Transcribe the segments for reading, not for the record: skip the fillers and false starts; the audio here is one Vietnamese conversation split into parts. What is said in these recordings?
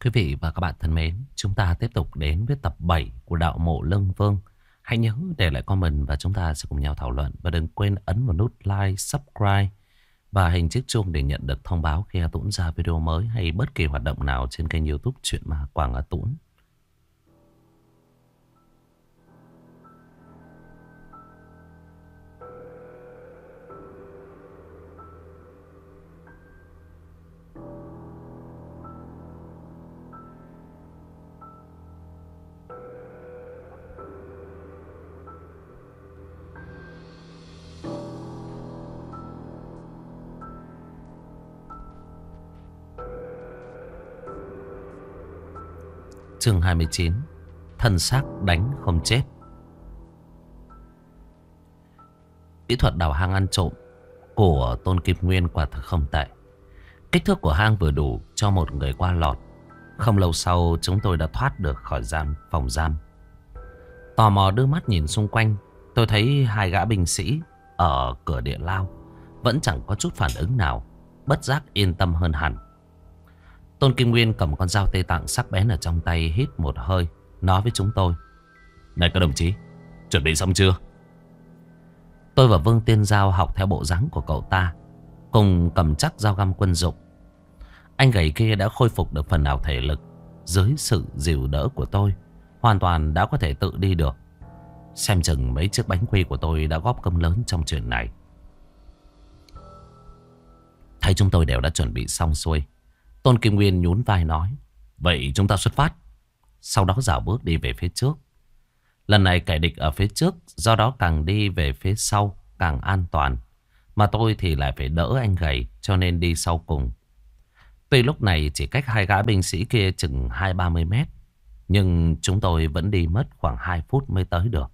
Quý vị và các bạn thân mến, chúng ta tiếp tục đến với tập 7 của Đạo Mộ Lương Vương. Hãy nhớ để lại comment và chúng ta sẽ cùng nhau thảo luận. Và đừng quên ấn vào nút like, subscribe và hình chiếc chuông để nhận được thông báo khi A Tũng ra video mới hay bất kỳ hoạt động nào trên kênh YouTube Chuyện Ma Quảng A Tũng. Chương 29. Thân xác đánh không chết. Kỹ thuật đào hang ăn trộm của Tôn Kim Nguyên quả thực không tệ. Kích thước của hang vừa đủ cho một người qua lọt. Không lâu sau chúng tôi đã thoát được khỏi phòng giam. Tò mò đưa mắt nhìn xung quanh, tôi thấy hai gã binh sĩ ở cửa địa lao vẫn chẳng có chút phản ứng nào. Bất giác yên tâm hơn hẳn. Tôn Kim Nguyên cầm con dao Tây Tạng sắc bén ở trong tay, hít một hơi, nói với chúng tôi: "Này các đồng chí, chuẩn bị xong chưa?" Tôi và Vương Tiên Giao học theo bộ dáng của cậu ta, cùng cầm chắc dao găm quân dụng. Anh gầy kia đã khôi phục được phần nào thể lực. Dưới sự dìu đỡ của tôi, hoàn toàn đã có thể tự đi được. Xem chừng mấy chiếc bánh quy của tôi đã góp công lớn trong chuyện này. Thấy chúng tôi đều đã chuẩn bị xong xuôi, Tôn Kim Nguyên nhún vai nói: "Vậy chúng ta xuất phát." Sau đó dạo bước đi về phía trước. Lần này kẻ địch ở phía trước, do đó càng đi về phía sau càng an toàn. Mà tôi thì lại phải đỡ anh gầy, cho nên đi sau cùng. Tuy lúc này chỉ cách hai gã binh sĩ kia chừng 20-30 mét, nhưng chúng tôi vẫn đi mất khoảng 2 phút mới tới được.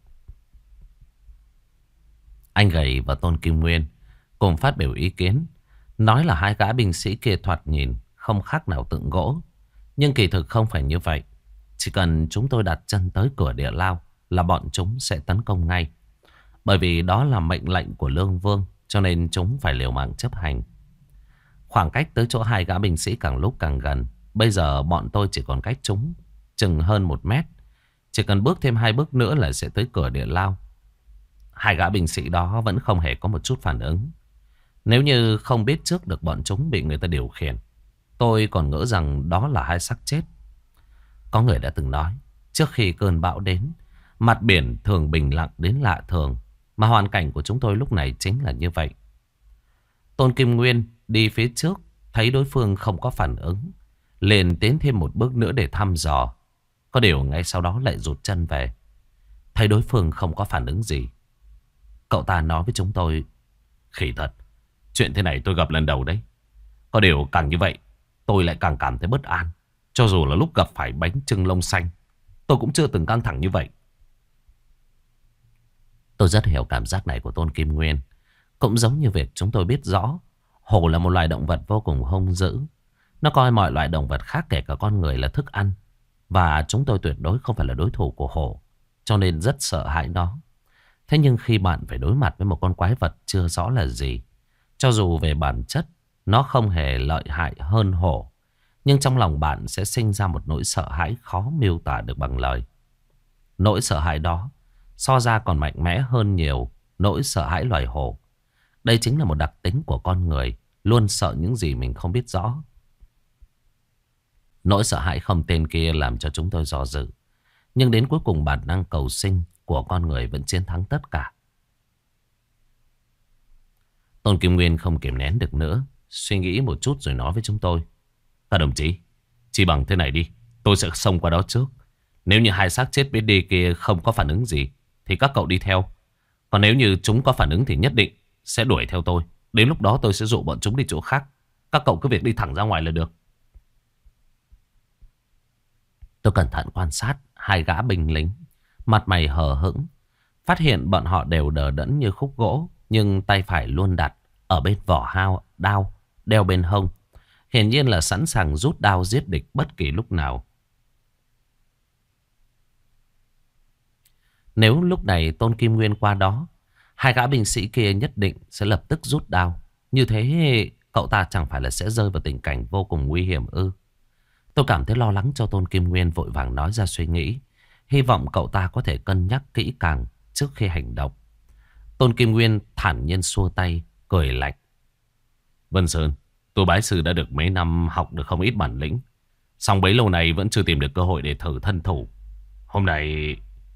Anh gầy và Tôn Kim Nguyên cùng phát biểu ý kiến, nói là hai gã binh sĩ kia thoạt nhìn không khác nào tượng gỗ. Nhưng kỳ thực không phải như vậy. Chỉ cần chúng tôi đặt chân tới cửa địa lao là bọn chúng sẽ tấn công ngay. Bởi vì đó là mệnh lệnh của Lương Vương, cho nên chúng phải liều mạng chấp hành. Khoảng cách tới chỗ hai gã binh sĩ càng lúc càng gần. Bây giờ bọn tôi chỉ còn cách chúng chừng hơn 1 mét. Chỉ cần bước thêm 2 bước nữa là sẽ tới cửa địa lao. Hai gã binh sĩ đó vẫn không hề có một chút phản ứng. Nếu như không biết trước được bọn chúng bị người ta điều khiển, tôi còn ngỡ rằng đó là hai xác chết. Có người đã từng nói, trước khi cơn bão đến, mặt biển thường bình lặng đến lạ thường. Mà hoàn cảnh của chúng tôi lúc này chính là như vậy. Tôn Kim Nguyên đi phía trước, thấy đối phương không có phản ứng, liền tiến thêm một bước nữa để thăm dò. Có điều ngay sau đó lại rụt chân về. Thấy đối phương không có phản ứng gì, cậu ta nói với chúng tôi: "Khỉ thật, chuyện thế này tôi gặp lần đầu đấy. Có điều càng như vậy, tôi lại càng cảm thấy bất an. Cho dù là lúc gặp phải bánh chưng lông xanh, tôi cũng chưa từng căng thẳng như vậy." Tôi rất hiểu cảm giác này của Tôn Kim Nguyên. Cũng giống như việc chúng tôi biết rõ hổ là một loài động vật vô cùng hung dữ. Nó coi mọi loài động vật khác kể cả con người là thức ăn. Và chúng tôi tuyệt đối không phải là đối thủ của hổ, cho nên rất sợ hãi nó. Thế nhưng khi bạn phải đối mặt với một con quái vật chưa rõ là gì, cho dù về bản chất nó không hề lợi hại hơn hổ, nhưng trong lòng bạn sẽ sinh ra một nỗi sợ hãi khó miêu tả được bằng lời. Nỗi sợ hãi đó so ra còn mạnh mẽ hơn nhiều nỗi sợ hãi loài hổ. Đây chính là một đặc tính của con người, luôn sợ những gì mình không biết rõ. Nỗi sợ hãi không tên kia làm cho chúng tôi do dự. Nhưng đến cuối cùng bản năng cầu sinh của con người vẫn chiến thắng tất cả. Tôn Kim Nguyên không kiềm nén được nữa, suy nghĩ một chút rồi nói với chúng tôi: "Các đồng chí, chỉ bằng thế này đi, tôi sẽ xông qua đó trước. Nếu như hai xác chết bên đi kia không có phản ứng gì thì các cậu đi theo. Còn nếu như chúng có phản ứng thì nhất định sẽ đuổi theo tôi. Đến lúc đó tôi sẽ dụ bọn chúng đi chỗ khác. Các cậu cứ việc đi thẳng ra ngoài là được." Tôi cẩn thận quan sát hai gã binh lính, mặt mày hờ hững. Phát hiện bọn họ đều đờ đẫn như khúc gỗ, nhưng tay phải luôn đặt ở bên vỏ đao đeo bên hông. Hiển nhiên là sẵn sàng rút đao giết địch bất kỳ lúc nào. Nếu lúc này Tôn Kim Nguyên qua đó, hai gã binh sĩ kia nhất định sẽ lập tức rút đao. Như thế cậu ta chẳng phải là sẽ rơi vào tình cảnh vô cùng nguy hiểm ư? Tôi cảm thấy lo lắng cho Tôn Kim Nguyên, vội vàng nói ra suy nghĩ. Hy vọng cậu ta có thể cân nhắc kỹ càng trước khi hành động. Tôn Kim Nguyên thản nhiên xua tay, cười lạnh. Vân Sơn, tôi bái sư đã được mấy năm, học được không ít bản lĩnh. Song bấy lâu nay vẫn chưa tìm được cơ hội để thử thân thủ. Hôm nay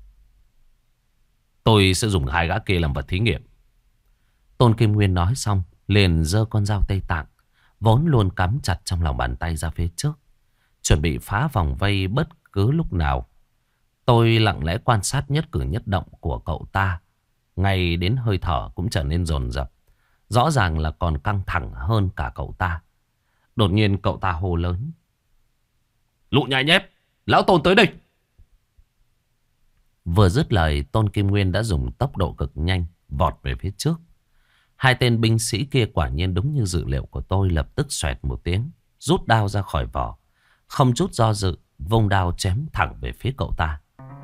tôi sẽ dùng hai gã kia làm vật thí nghiệm. Tôn Kim Nguyên nói xong, liền giơ con dao Tây Tạng vốn luôn cắm chặt trong lòng bàn tay ra phía trước, chuẩn bị phá vòng vây bất cứ lúc nào. Tôi lặng lẽ quan sát nhất cử nhất động của cậu ta, ngay đến hơi thở cũng trở nên dồn dập, rõ ràng là còn căng thẳng hơn cả cậu ta. Đột nhiên cậu ta hô lớn. Lụ nhại nhép, lão Tôn tới đây. Vừa dứt lời, Tôn Kim Nguyên đã dùng tốc độ cực nhanh vọt về phía trước. Hai tên binh sĩ kia quả nhiên đúng như dự liệu của tôi, lập tức xoẹt một tiếng, rút đao ra khỏi vỏ, không chút do dự, vung đao chém thẳng về phía cậu ta.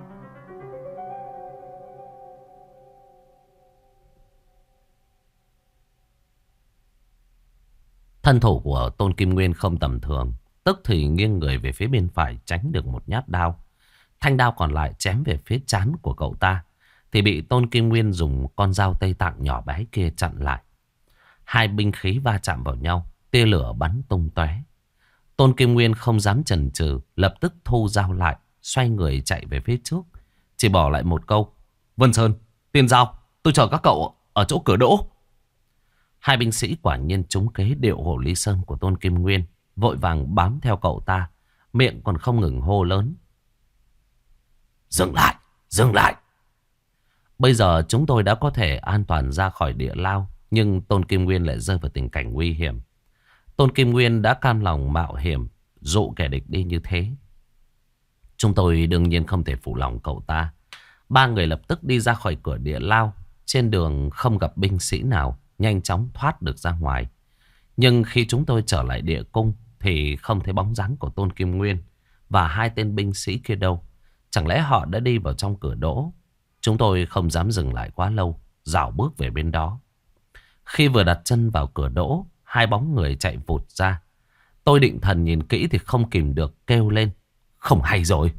Thân thủ của Tôn Kim Nguyên không tầm thường, tức thì nghiêng người về phía bên phải tránh được một nhát đao. Thanh đao còn lại chém về phía trán của cậu ta thì bị Tôn Kim Nguyên dùng con dao Tây Tạng nhỏ bé kia chặn lại. Hai binh khí va chạm vào nhau, tia lửa bắn tung tóe. Tôn Kim Nguyên không dám chần chừ, lập tức thu dao lại, xoay người chạy về phía trước, chỉ bỏ lại một câu. Vân Sơn, Tiên Giao, tôi chờ các cậu ở chỗ cửa đỗ. Hai binh sĩ quả nhiên trúng kế điệu Hồ Ly Sơn của Tôn Kim Nguyên, vội vàng bám theo cậu ta, miệng còn không ngừng hô lớn. Dừng lại, dừng lại. Bây giờ chúng tôi đã có thể an toàn ra khỏi địa lao, nhưng Tôn Kim Nguyên lại rơi vào tình cảnh nguy hiểm. Tôn Kim Nguyên đã cam lòng mạo hiểm dụ kẻ địch đi như thế. Chúng tôi đương nhiên không thể phụ lòng cậu ta. Ba người lập tức đi ra khỏi cửa địa lao. Trên đường không gặp binh sĩ nào, nhanh chóng thoát được ra ngoài. Nhưng khi chúng tôi trở lại địa cung thì không thấy bóng dáng của Tôn Kim Nguyên và hai tên binh sĩ kia đâu. Chẳng lẽ họ đã đi vào trong cửa đỗ? Chúng tôi không dám dừng lại quá lâu, rảo bước về bên đó. Khi vừa đặt chân vào cửa đỗ, hai bóng người chạy vụt ra. Tôi định thần nhìn kỹ thì không kìm được kêu lên. Không hay rồi.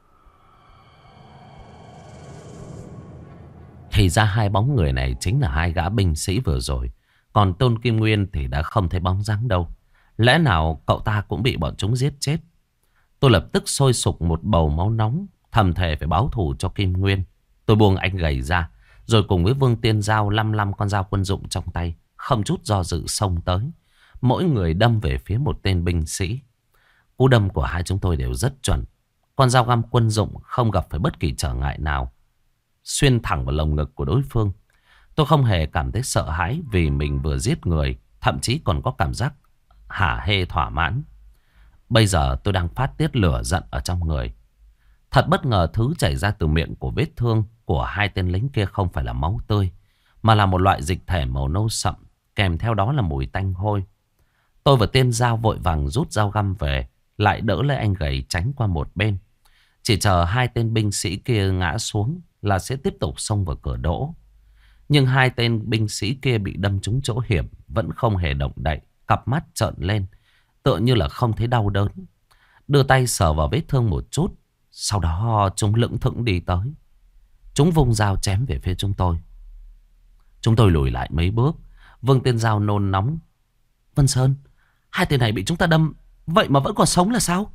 Thì ra hai bóng người này chính là hai gã binh sĩ vừa rồi. Còn Tôn Kim Nguyên thì đã không thấy bóng dáng đâu. Lẽ nào cậu ta cũng bị bọn chúng giết chết? Tôi lập tức sôi sục một bầu máu nóng, thầm thề phải báo thù cho Kim Nguyên. Tôi buông anh gầy ra, rồi cùng với Vương Tiên Giao lăm con dao quân dụng trong tay, không chút do dự xông tới. Mỗi người đâm về phía một tên binh sĩ. Cú đâm của hai chúng tôi đều rất chuẩn. Con dao găm quân dụng không gặp phải bất kỳ trở ngại nào, xuyên thẳng vào lồng ngực của đối phương. Tôi không hề cảm thấy sợ hãi vì mình vừa giết người, thậm chí còn có cảm giác hả hê thỏa mãn. Bây giờ tôi đang phát tiết lửa giận ở trong người. Thật bất ngờ, thứ chảy ra từ miệng của vết thương của hai tên lính kia không phải là máu tươi, mà là một loại dịch thể màu nâu sậm, kèm theo đó là mùi tanh hôi. Tôi và Tiên Giao vội vàng rút dao găm về, lại đỡ lấy anh gầy tránh qua một bên. Chỉ chờ hai tên binh sĩ kia ngã xuống là sẽ tiếp tục xông vào cửa đỗ. Nhưng hai tên binh sĩ kia bị đâm trúng chỗ hiểm, vẫn không hề động đậy, cặp mắt trợn lên, tựa như là không thấy đau đớn. Đưa tay sờ vào vết thương một chút, sau đó chúng lững thững đi tới. Chúng vung dao chém về phía chúng tôi. Chúng tôi lùi lại mấy bước. Vương Tiên Giao nôn nóng. Vân Sơn, hai tên này bị chúng ta đâm, vậy mà vẫn còn sống là sao?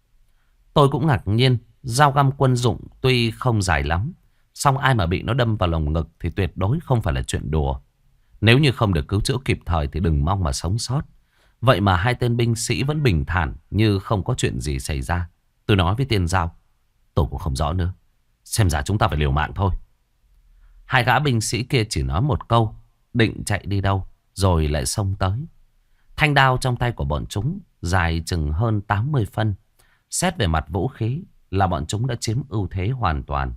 Tôi cũng ngạc nhiên. Dao găm quân dụng tuy không dài lắm, song ai mà bị nó đâm vào lồng ngực thì tuyệt đối không phải là chuyện đùa. Nếu như không được cứu chữa kịp thời thì đừng mong mà sống sót. Vậy mà hai tên binh sĩ vẫn bình thản như không có chuyện gì xảy ra. Tôi nói với Tiên Giao, tôi cũng không rõ nữa, xem ra chúng ta phải liều mạng thôi. Hai gã binh sĩ kia chỉ nói một câu, định chạy đi đâu, rồi lại xông tới. Thanh đao trong tay của bọn chúng dài chừng hơn 80 phân. Xét về mặt vũ khí là bọn chúng đã chiếm ưu thế hoàn toàn.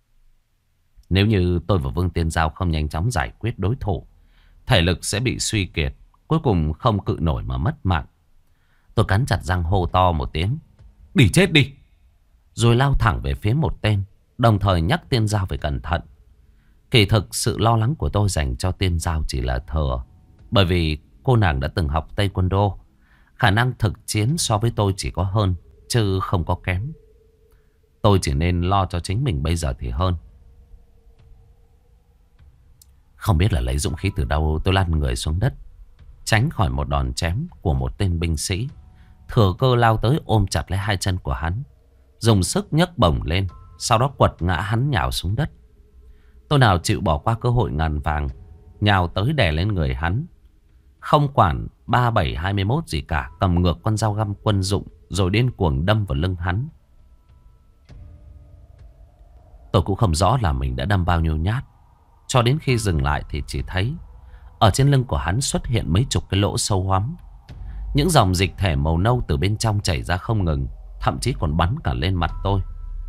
Nếu như tôi và Vương Tiên Giao không nhanh chóng giải quyết đối thủ, thể lực sẽ bị suy kiệt, cuối cùng không cự nổi mà mất mạng. Tôi cắn chặt răng hô to một tiếng, đi chết đi, rồi lao thẳng về phía một tên, đồng thời nhắc Tiên Giao phải cẩn thận. Kỳ thực sự lo lắng của tôi dành cho Tiên Giao chỉ là thừa, bởi vì cô nàng đã từng học Taekwondo, khả năng thực chiến so với tôi chỉ có hơn chứ không có kém. Tôi chỉ nên lo cho chính mình bây giờ thì hơn. Không biết là lấy dũng khí từ đâu, tôi lăn người xuống đất, tránh khỏi một đòn chém của một tên binh sĩ. Thừa cơ lao tới ôm chặt lấy hai chân của hắn, dùng sức nhấc bổng lên, sau đó quật ngã hắn nhào xuống đất. Tôi nào chịu bỏ qua cơ hội ngàn vàng, nhào tới đè lên người hắn, không quản 3721 gì cả, cầm ngược con dao găm quân dụng rồi điên cuồng đâm vào lưng hắn. Tôi cũng không rõ là mình đã đâm bao nhiêu nhát, cho đến khi dừng lại thì chỉ thấy ở trên lưng của hắn xuất hiện mấy chục cái lỗ sâu hoắm. Những dòng dịch thể màu nâu từ bên trong chảy ra không ngừng, thậm chí còn bắn cả lên mặt tôi.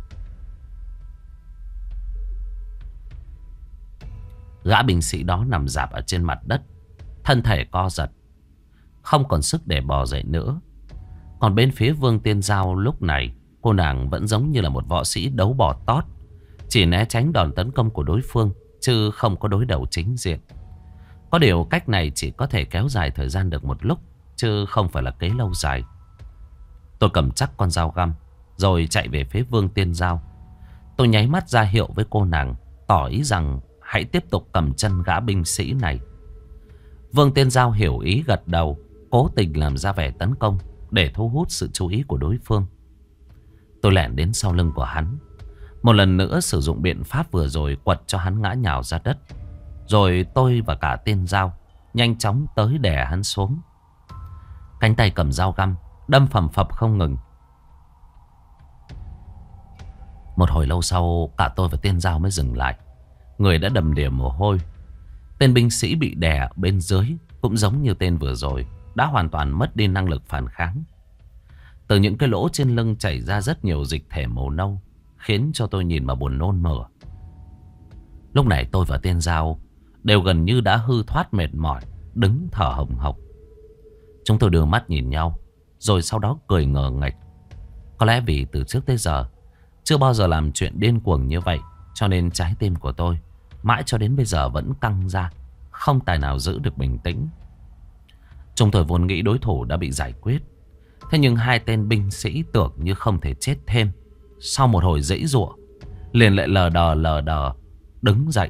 Gã binh sĩ đó nằm rạp ở trên mặt đất, thân thể co giật, không còn sức để bò dậy nữa. Còn bên phía Vương Tiên Giao lúc này, cô nàng vẫn giống như là một võ sĩ đấu bò tót, chỉ né tránh đòn tấn công của đối phương, chứ không có đối đầu chính diện. Có điều cách này chỉ có thể kéo dài thời gian được một lúc, chứ không phải là kế lâu dài. Tôi cầm chắc con dao găm rồi chạy về phía Vương Tiên Giao. Tôi nháy mắt ra hiệu với cô nàng, tỏ ý rằng hãy tiếp tục cầm chân gã binh sĩ này. Vương Tiên Giao hiểu ý gật đầu, cố tình làm ra vẻ tấn công để thu hút sự chú ý của đối phương. Tôi lẻn đến sau lưng của hắn, một lần nữa sử dụng biện pháp vừa rồi quật cho hắn ngã nhào ra đất. Rồi tôi và cả Tiên Giao nhanh chóng tới đè hắn xuống. Cánh tay cầm dao găm đâm phầm phập không ngừng. Một hồi lâu sau, cả tôi và Tiên Giao mới dừng lại. Người đã đầm đìa mồ hôi. Tên binh sĩ bị đè ở bên dưới cũng giống như tên vừa rồi, đã hoàn toàn mất đi năng lực phản kháng. Từ những cái lỗ trên lưng chảy ra rất nhiều dịch thể màu nâu, khiến cho tôi nhìn mà buồn nôn mửa. Lúc này tôi và Tiên Giao đều gần như đã hư thoát mệt mỏi, đứng thở hồng hộc. Chúng tôi đưa mắt nhìn nhau, rồi sau đó cười ngờ nghệch. Có lẽ vì từ trước tới giờ chưa bao giờ làm chuyện điên cuồng như vậy, cho nên trái tim của tôi mãi cho đến bây giờ vẫn căng ra, không tài nào giữ được bình tĩnh. Chúng tôi vốn nghĩ đối thủ đã bị giải quyết, thế nhưng hai tên binh sĩ tưởng như không thể chết thêm. Sau một hồi giãy giụa, liền lại lờ đờ đứng dậy.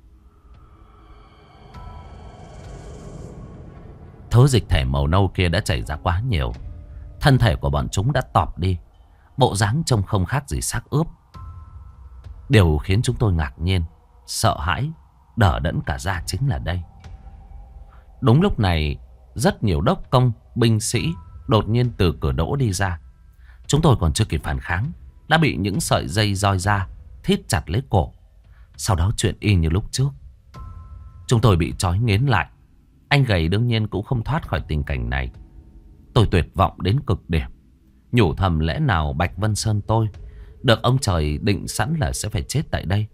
Thứ dịch thể màu nâu kia đã chảy ra quá nhiều, thân thể của bọn chúng đã tọp đi, bộ dáng trông không khác gì xác ướp. Điều khiến chúng tôi ngạc nhiên, sợ hãi, đờ đẫn cả ra chính là đây. Đúng lúc này, rất nhiều đốc công, binh sĩ đột nhiên từ cửa đỗ đi ra. Chúng tôi còn chưa kịp phản kháng, đã bị những sợi dây roi ra thít chặt lấy cổ. Sau đó chuyện y như lúc trước, chúng tôi bị trói nghiến lại. Anh gầy đương nhiên cũng không thoát khỏi tình cảnh này. Tôi tuyệt vọng đến cực điểm, nhủ thầm lẽ nào Bạch Vân Sơn tôi được ông trời định sẵn là sẽ phải chết tại đây.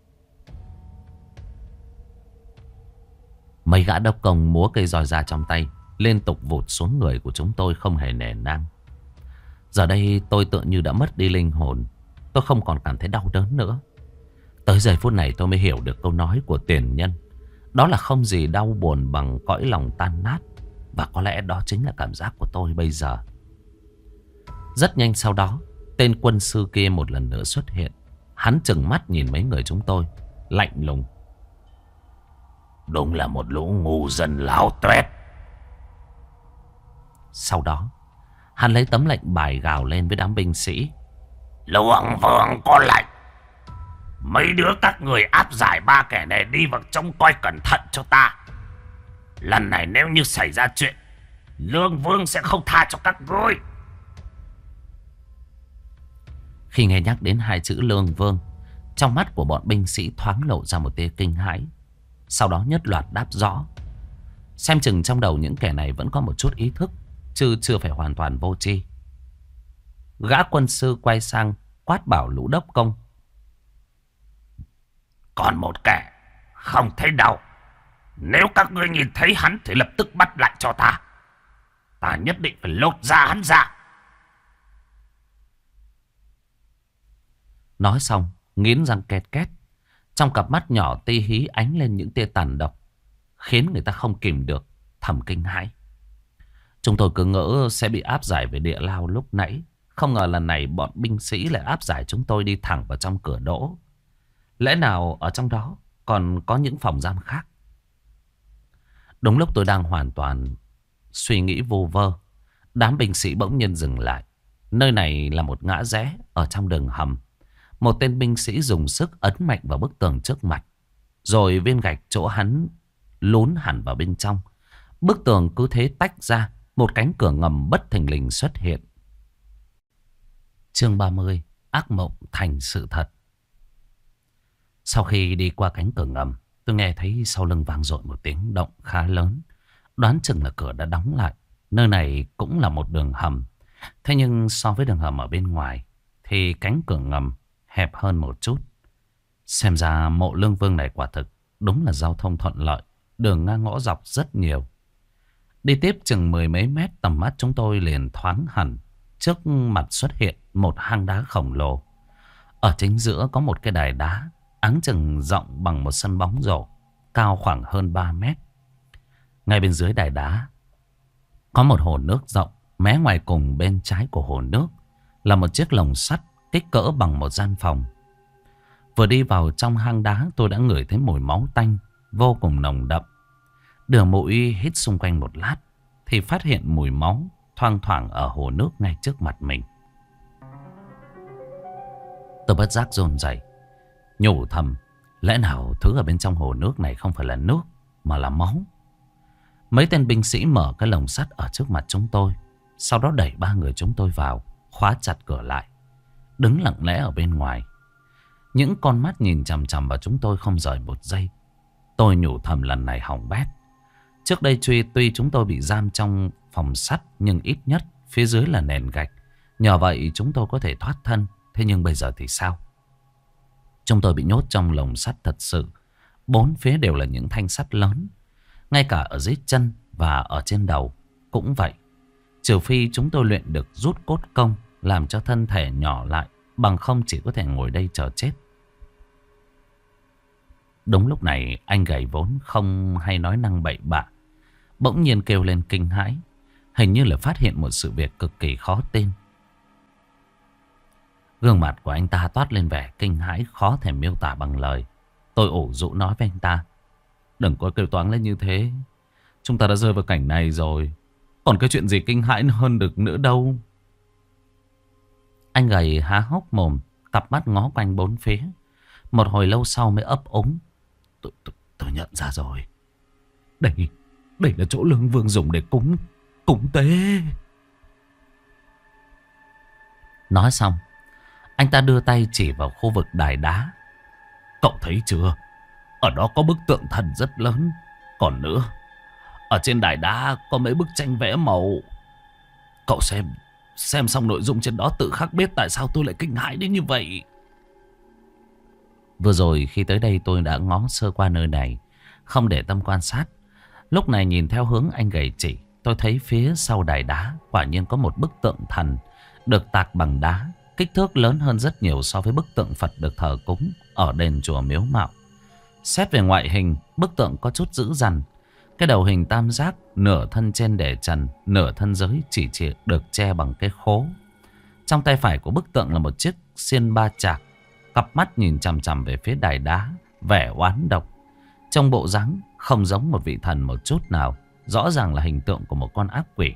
Mấy gã đốc công múa cây roi ra trong tay, liên tục vụt xuống người của chúng tôi không hề nể nang. Giờ đây tôi tựa như đã mất đi linh hồn, tôi không còn cảm thấy đau đớn nữa. Tới giây phút này tôi mới hiểu được câu nói của tiền nhân, đó là không gì đau buồn bằng cõi lòng tan nát. Và có lẽ đó chính là cảm giác của tôi bây giờ. Rất nhanh sau đó, tên quân sư kia một lần nữa xuất hiện. Hắn trừng mắt nhìn mấy người chúng tôi, lạnh lùng: đúng là một lũ ngu dân láo tuét. Sau đó, hắn lấy tấm lệnh bài gào lên với đám binh sĩ: Luồng Vương có lệnh, mấy đứa các người áp giải ba kẻ này đi vào trông coi cẩn thận cho ta. Lần này nếu như xảy ra chuyện, Lương Vương sẽ không tha cho các ngươi. Khi nghe nhắc đến hai chữ Lương Vương, trong mắt của bọn binh sĩ thoáng lộ ra một tia kinh hãi. Sau đó nhất loạt đáp rõ. Xem chừng trong đầu những kẻ này vẫn có một chút ý thức, chứ chưa phải hoàn toàn vô tri. Gã quân sư quay sang quát bảo lũ đốc công: còn một kẻ không thấy đâu, nếu các ngươi nhìn thấy hắn thì lập tức bắt lại cho ta. Ta nhất định phải lột da hắn ra. Nói xong, nghiến răng két két. Trong cặp mắt nhỏ ti hí ánh lên những tia tàn độc, khiến người ta không kìm được thầm kinh hãi. Chúng tôi cứ ngỡ sẽ bị áp giải về địa lao lúc nãy Không ngờ lần này bọn binh sĩ lại áp giải chúng tôi đi thẳng vào trong cửa đỗ. Lẽ nào ở trong đó còn có những phòng giam khác? Đúng lúc tôi đang hoàn toàn suy nghĩ vô vơ, đám binh sĩ bỗng nhiên dừng lại. Nơi này là một ngã rẽ ở trong đường hầm. Một tên binh sĩ dùng sức ấn mạnh vào bức tường trước mặt. Rồi viên gạch chỗ hắn lún hẳn vào bên trong. Bức tường cứ thế tách ra. Một cánh cửa ngầm bất thình lình xuất hiện. Chương 30. Ác mộng thành sự thật. Sau khi đi qua cánh cửa ngầm, tôi nghe thấy sau lưng vang dội một tiếng động khá lớn. Đoán chừng là cửa đã đóng lại. Nơi này cũng là một đường hầm. Thế nhưng so với đường hầm ở bên ngoài thì cánh cửa ngầm hẹp hơn một chút. Xem ra mộ Lương Vương này quả thực đúng là giao thông thuận lợi. Đường ngang ngõ dọc rất nhiều. Đi tiếp chừng mười mấy mét, tầm mắt chúng tôi liền thoáng hẳn. Trước mặt xuất hiện một hang đá khổng lồ. Ở chính giữa có một cái đài đá áng chừng rộng bằng một sân bóng rổ, cao khoảng hơn 3 mét. Ngay bên dưới đài đá có một hồ nước rộng. Mé ngoài cùng bên trái của hồ nước là một chiếc lồng sắt kích cỡ bằng một gian phòng. Vừa đi vào trong hang đá, tôi đã ngửi thấy mùi máu tanh vô cùng nồng đậm. Đưa mũi hít xung quanh một lát thì phát hiện mùi máu thoang thoảng ở hồ nước ngay trước mặt mình. Tôi bất giác run rẩy, nhủ thầm, lẽ nào thứ ở bên trong hồ nước này không phải là nước mà là máu. Mấy tên binh sĩ mở cái lồng sắt ở trước mặt chúng tôi, sau đó đẩy ba người chúng tôi vào, khóa chặt cửa lại, đứng lặng lẽ ở bên ngoài. Những con mắt nhìn chằm chằm vào chúng tôi không rời một giây. Tôi nhủ thầm lần này hỏng bét. Trước đây tuy chúng tôi bị giam trong phòng sắt, nhưng ít nhất phía dưới là nền gạch. Nhờ vậy chúng tôi có thể thoát thân. Thế nhưng bây giờ thì sao? Chúng tôi bị nhốt trong lồng sắt thật sự. Bốn phía đều là những thanh sắt lớn. Ngay cả ở dưới chân và ở trên đầu cũng vậy. Trừ phi chúng tôi luyện được rút cốt công, làm cho thân thể nhỏ lại, bằng không chỉ có thể ngồi đây chờ chết. Đúng lúc này, anh gầy vốn không hay nói năng bậy bạ bỗng nhiên kêu lên kinh hãi. Hình như là phát hiện một sự việc cực kỳ khó tin. Gương mặt của anh ta toát lên vẻ kinh hãi khó thể miêu tả bằng lời. Tôi ủ rũ nói với anh ta, đừng có kêu toáng lên như thế. Chúng ta đã rơi vào cảnh này rồi, còn cái chuyện gì kinh hãi hơn được nữa đâu. Anh gầy há hốc mồm, cặp mắt ngó quanh bốn phía. Một hồi lâu sau mới ấp úng. Tôi nhận ra rồi. Đây là chỗ Lương Vương dùng để cúng tế. Nói xong, anh ta đưa tay chỉ vào khu vực đài đá. Cậu thấy chưa? Ở đó có bức tượng thần rất lớn. Còn nữa, ở trên đài đá có mấy bức tranh vẽ màu. Cậu xem xong nội dung trên đó tự khắc biết tại sao tôi lại kinh hãi đến như vậy. Vừa rồi khi tới đây tôi đã ngó sơ qua nơi này, không để tâm quan sát. Lúc này nhìn theo hướng anh gầy chỉ, tôi thấy phía sau đài đá quả nhiên có một bức tượng thần được tạc bằng đá, kích thước lớn hơn rất nhiều so với bức tượng Phật được thờ cúng ở đền chùa Miếu Mạo. Xét về ngoại hình, bức tượng có chút dữ dằn. Cái đầu hình tam giác, nửa thân trên để trần, nửa thân dưới chỉ được che bằng cái khố. Trong tay phải của bức tượng là một chiếc xiên ba chạc, cặp mắt nhìn chằm chằm về phía đài đá, vẻ oán độc. Trong bộ dáng không giống một vị thần một chút nào, rõ ràng là hình tượng của một con ác quỷ.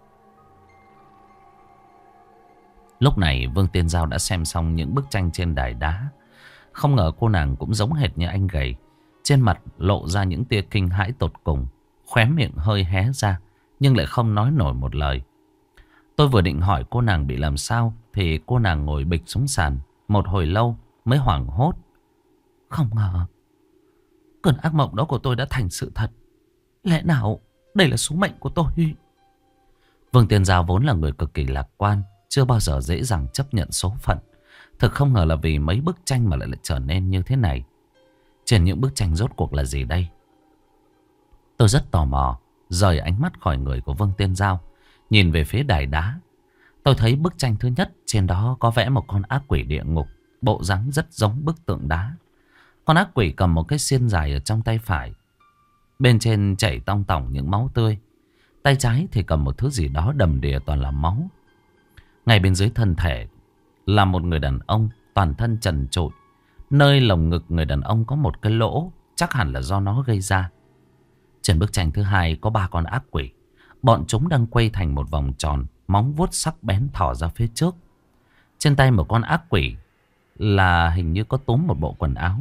Lúc này Vương Tiên Giao đã xem xong những bức tranh trên đài đá. Không ngờ cô nàng cũng giống hệt như anh gầy. Trên mặt lộ ra những tia kinh hãi tột cùng, khóe miệng hơi hé ra, nhưng lại không nói nổi một lời. Tôi vừa định hỏi cô nàng bị làm sao thì cô nàng ngồi bịch xuống sàn. Một hồi lâu mới hoảng hốt. Không ngờ cơn ác mộng đó của tôi đã thành sự thật. Lẽ nào đây là số mệnh của tôi? Vương Tiên Giao vốn là người cực kỳ lạc quan, chưa bao giờ dễ dàng chấp nhận số phận. Thực không ngờ là vì mấy bức tranh mà lại trở nên như thế này. Trên những bức tranh rốt cuộc là gì đây? Tôi rất tò mò, rời ánh mắt khỏi người của Vương Tiên Giao, nhìn về phía đài đá. Tôi thấy bức tranh thứ nhất, trên đó có vẽ một con ác quỷ địa ngục, bộ dáng rất giống bức tượng đá. Con ác quỷ cầm một cái xiên dài ở trong tay phải, bên trên chảy tong tỏng những máu tươi. Tay trái thì cầm một thứ gì đó đầm đìa toàn là máu. Ngay bên dưới thân thể là một người đàn ông toàn thân trần trụi. Nơi lồng ngực người đàn ông có một cái lỗ, chắc hẳn là do nó gây ra. Trên bức tranh thứ hai có 3 con ác quỷ. Bọn chúng đang quay thành một vòng tròn, móng vuốt sắc bén thỏ ra phía trước. Trên tay một con ác quỷ là hình như có túm một bộ quần áo.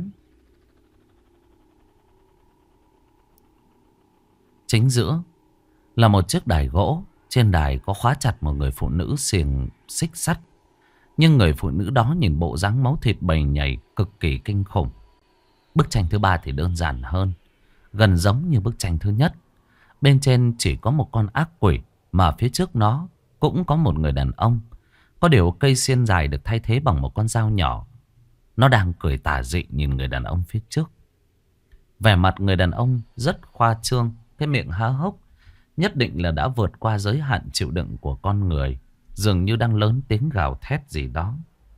Chính giữa là một chiếc đài gỗ. Trên đài có khóa chặt một người phụ nữ xiềng xích sắt. Nhưng người phụ nữ đó nhìn bộ dáng máu thịt bầy nhầy cực kỳ kinh khủng. Bức tranh thứ 3 thì đơn giản hơn, gần giống như bức tranh thứ nhất. Bên trên chỉ có một con ác quỷ, mà phía trước nó cũng có một người đàn ông. Có điều cây xiên dài được thay thế bằng một con dao nhỏ. Nó đang cười tà dị nhìn người đàn ông phía trước. Vẻ mặt người đàn ông rất khoa trương, cái miệng há hốc, nhất định là đã vượt qua giới hạn chịu đựng của con người. Dường như đang lớn tiếng gào thét gì đó.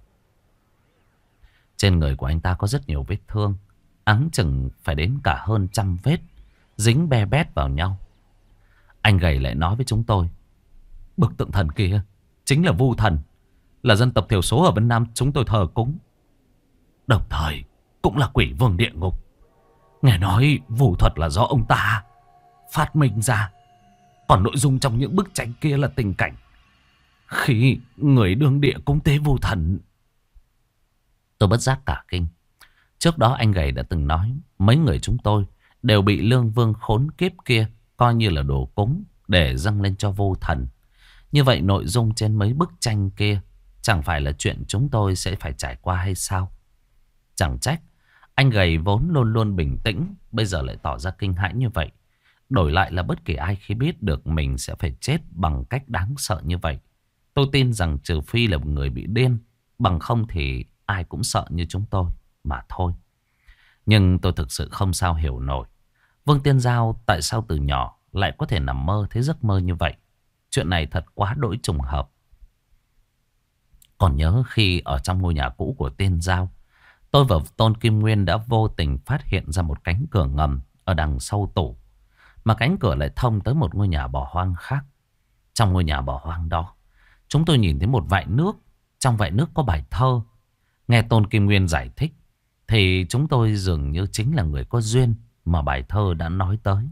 Trên người của anh ta có rất nhiều vết thương, áng chừng phải đến cả hơn 100 vết, dính be bét vào nhau. Anh gầy lại nói với chúng tôi: bức tượng thần kia chính là Vu Thần, là dân tộc thiểu số ở Vân Nam chúng tôi thờ cúng, đồng thời cũng là quỷ vương địa ngục. Nghe nói vu thuật là do ông ta phát minh ra. Còn nội dung trong những bức tranh kia là tình cảnh khi người đương địa cúng tế Vu Thần. Tôi bất giác cả kinh. Trước đó anh gầy đã từng nói mấy người chúng tôi đều bị lương vương khốn kiếp kia coi như là đồ cúng để dâng lên cho Vu Thần. Như vậy nội dung trên mấy bức tranh kia chẳng phải là chuyện chúng tôi sẽ phải trải qua hay sao? Chẳng trách anh gầy vốn luôn luôn bình tĩnh, bây giờ lại tỏ ra kinh hãi như vậy. Đổi lại là bất kỳ ai khi biết được mình sẽ phải chết bằng cách đáng sợ như vậy, tôi tin rằng trừ phi là một người bị điên, bằng không thì ai cũng sợ như chúng tôi mà thôi. Nhưng tôi thực sự không sao hiểu nổi Vương Tiên Giao tại sao từ nhỏ lại có thể nằm mơ thấy giấc mơ như vậy. Chuyện này thật quá đỗi trùng hợp. Còn nhớ khi ở trong ngôi nhà cũ của Tiên Giao, tôi và Tôn Kim Nguyên đã vô tình phát hiện ra một cánh cửa ngầm ở đằng sau tủ, mà cánh cửa lại thông tới một ngôi nhà bỏ hoang khác. Trong ngôi nhà bỏ hoang đó, chúng tôi nhìn thấy một vại nước. Trong vại nước có bài thơ. Nghe Tôn Kim Nguyên giải thích thì chúng tôi dường như chính là người có duyên mà bài thơ đã nói tới.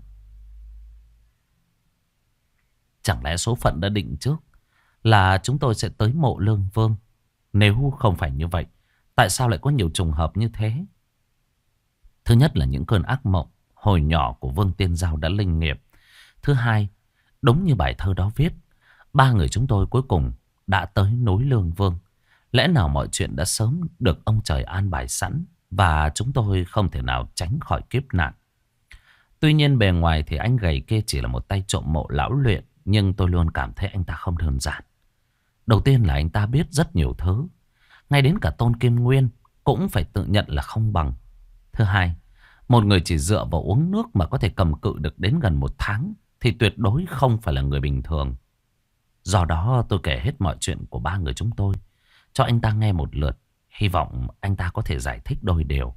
Chẳng lẽ số phận đã định trước là chúng tôi sẽ tới mộ Lương Vương? Nếu không phải như vậy, tại sao lại có nhiều trùng hợp như thế? Thứ nhất là những cơn ác mộng hồi nhỏ của Vương Tiên Giao đã linh nghiệm. Thứ hai, đúng như bài thơ đó viết, 3 người chúng tôi cuối cùng đã tới núi Lương Vương. Lẽ nào mọi chuyện đã sớm được ông trời an bài sẵn và chúng tôi không thể nào tránh khỏi kiếp nạn. Tuy nhiên bề ngoài thì anh gầy kia chỉ là một tay trộm mộ lão luyện, nhưng tôi luôn cảm thấy anh ta không đơn giản. Đầu tiên là anh ta biết rất nhiều thứ, ngay đến cả Tôn Kim Nguyên cũng phải tự nhận là không bằng. Thứ hai, một người chỉ dựa vào uống nước mà có thể cầm cự được đến gần 1 tháng thì tuyệt đối không phải là người bình thường. Do đó tôi kể hết mọi chuyện của 3 người chúng tôi cho anh ta nghe một lượt, hy vọng anh ta có thể giải thích đôi điều.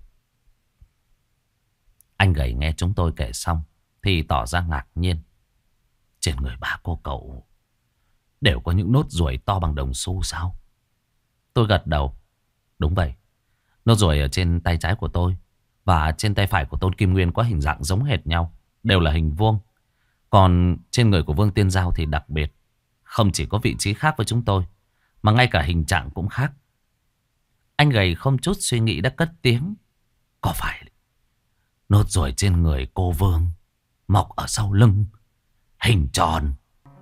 Anh gầy nghe chúng tôi kể xong thì tỏ ra ngạc nhiên. Trên người 3 cô cậu đều có những nốt ruồi to bằng đồng xu sao? Tôi gật đầu. Đúng vậy. Nốt ruồi ở trên tay trái của tôi và trên tay phải của Tôn Kim Nguyên có hình dạng giống hệt nhau, đều là hình vuông. Còn trên người của Vương Tiên Giao thì đặc biệt, không chỉ có vị trí khác với chúng tôi, mà ngay cả hình trạng cũng khác. Anh gầy không chút suy nghĩ đã cất tiếng. Có phải nốt ruồi trên người cô Vương mọc ở sau lưng, hình tròn?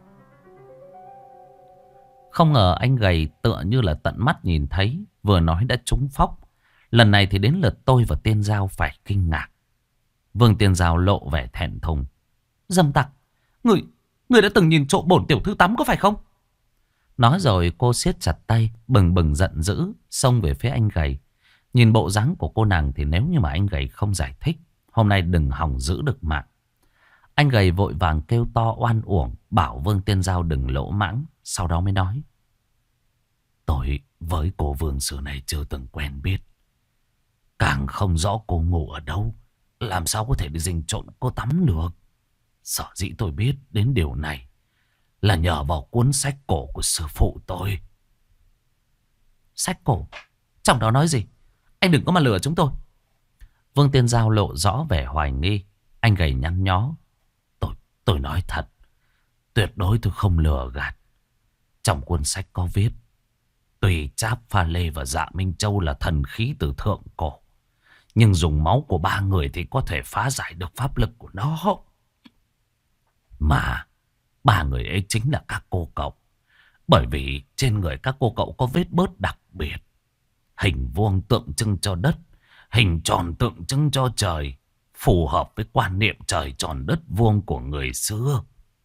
Không ngờ anh gầy tựa như là tận mắt nhìn thấy, vừa nói đã trúng phóc. Lần này thì đến lượt tôi và Tiên Giao phải kinh ngạc. Vương Tiên Giao lộ vẻ thẹn thùng. Dâm tặc, người đã từng nhìn trộm bổn tiểu thư tắm có phải không? Nói rồi cô siết chặt tay, bừng bừng giận dữ, xông về phía anh gầy. Nhìn bộ dáng của cô nàng thì nếu như mà anh gầy không giải thích, hôm nay đừng hòng giữ được mạng. Anh gầy vội vàng kêu to oan uổng, bảo Vương Tiên Giao đừng lỗ mãng. Sau đó mới nói. Tôi với cô Vương xưa này chưa từng quen biết, càng không rõ cô ngủ ở đâu, làm sao có thể đi rình trộm cô tắm được. Sở dĩ tôi biết đến điều này là nhờ vào cuốn sách cổ của sư phụ tôi. Sách cổ? Trong đó nói gì? Anh đừng có mà lừa chúng tôi. Vương Tiên Giao lộ rõ vẻ hoài nghi. Anh gầy nhăn nhó. Tôi nói thật. Tuyệt đối tôi không lừa gạt. Trong cuốn sách có viết, tuy Tráp Pha Lê và Dạ Minh Châu là thần khí từ thượng cổ, nhưng dùng máu của ba người thì có thể phá giải được pháp lực của nó. Mà ba người ấy chính là các cô cậu. Bởi vì trên người các cô cậu có vết bớt đặc biệt. Hình vuông tượng trưng cho đất, hình tròn tượng trưng cho trời, phù hợp với quan niệm trời tròn đất vuông của người xưa.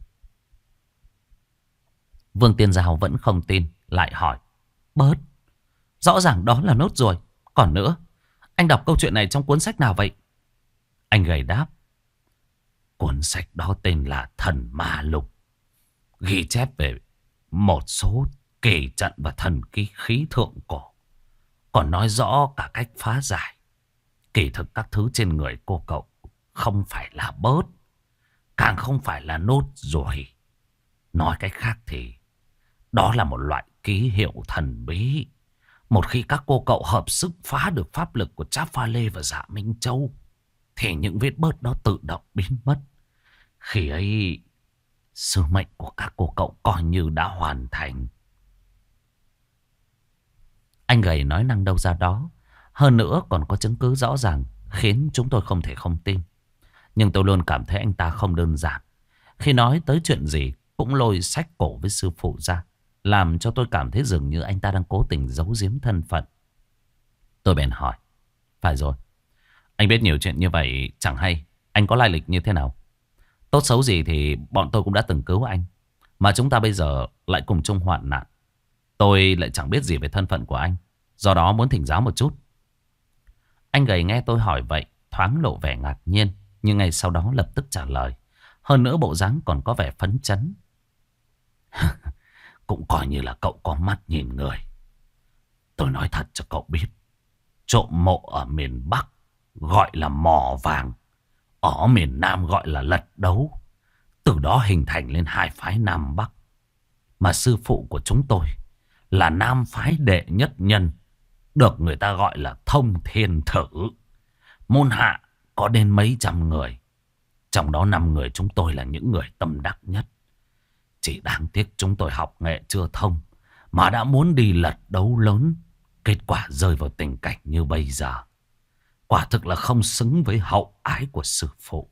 Vương Tiên Giao vẫn không tin, lại hỏi. Bớt? Rõ ràng đó là nốt ruồi. Còn nữa, anh đọc câu chuyện này trong cuốn sách nào vậy? Anh gầy đáp. Cuốn sách đó tên là Thần Ma Lục, ghi chép về một số kỳ trận và thần khí thượng cổ, còn nói rõ cả cách phá giải. Kỳ thực các thứ trên người cô cậu không phải là bớt, càng không phải là nốt ruồi. Nói cách khác thì đó là một loại ký hiệu thần bí. Một khi các cô cậu hợp sức phá được pháp lực của Tráp Pha Lê và Dạ Minh Châu, thì những vết bớt đó tự động biến mất. Khi ấy, sứ mệnh của các cô cậu coi như đã hoàn thành. Anh gầy nói năng đâu ra đó. Hơn nữa còn có chứng cứ rõ ràng, khiến chúng tôi không thể không tin. Nhưng tôi luôn cảm thấy anh ta không đơn giản. Khi nói tới chuyện gì cũng lôi sách cổ với sư phụ ra, làm cho tôi cảm thấy dường như anh ta đang cố tình giấu giếm thân phận. Tôi bèn hỏi. Phải rồi, anh biết nhiều chuyện như vậy, chẳng hay anh có lai lịch như thế nào? Tốt xấu gì thì bọn tôi cũng đã từng cứu anh, mà chúng ta bây giờ lại cùng chung hoạn nạn. Tôi lại chẳng biết gì về thân phận của anh, do đó muốn thỉnh giáo một chút. Anh gầy nghe tôi hỏi vậy, thoáng lộ vẻ ngạc nhiên, nhưng ngay sau đó lập tức trả lời. Hơn nữa bộ dáng còn có vẻ phấn chấn. Cũng coi như là cậu có mắt nhìn người. Tôi nói thật cho cậu biết, trộm mộ ở miền Bắc gọi là mò vàng, ở miền Nam gọi là lật đấu. Từ đó hình thành lên hai phái Nam Bắc. Mà sư phụ của chúng tôi là Nam phái đệ nhất nhân, được người ta gọi là Thông Thiên Thử. Môn hạ có đến mấy trăm người, trong đó 5 người chúng tôi là những người tâm đắc nhất. Chỉ đáng tiếc chúng tôi học nghệ chưa thông, mà đã muốn đi lật đấu lớn, kết quả rơi vào tình cảnh như bây giờ. Quả thực là không xứng với hậu ái của sư phụ.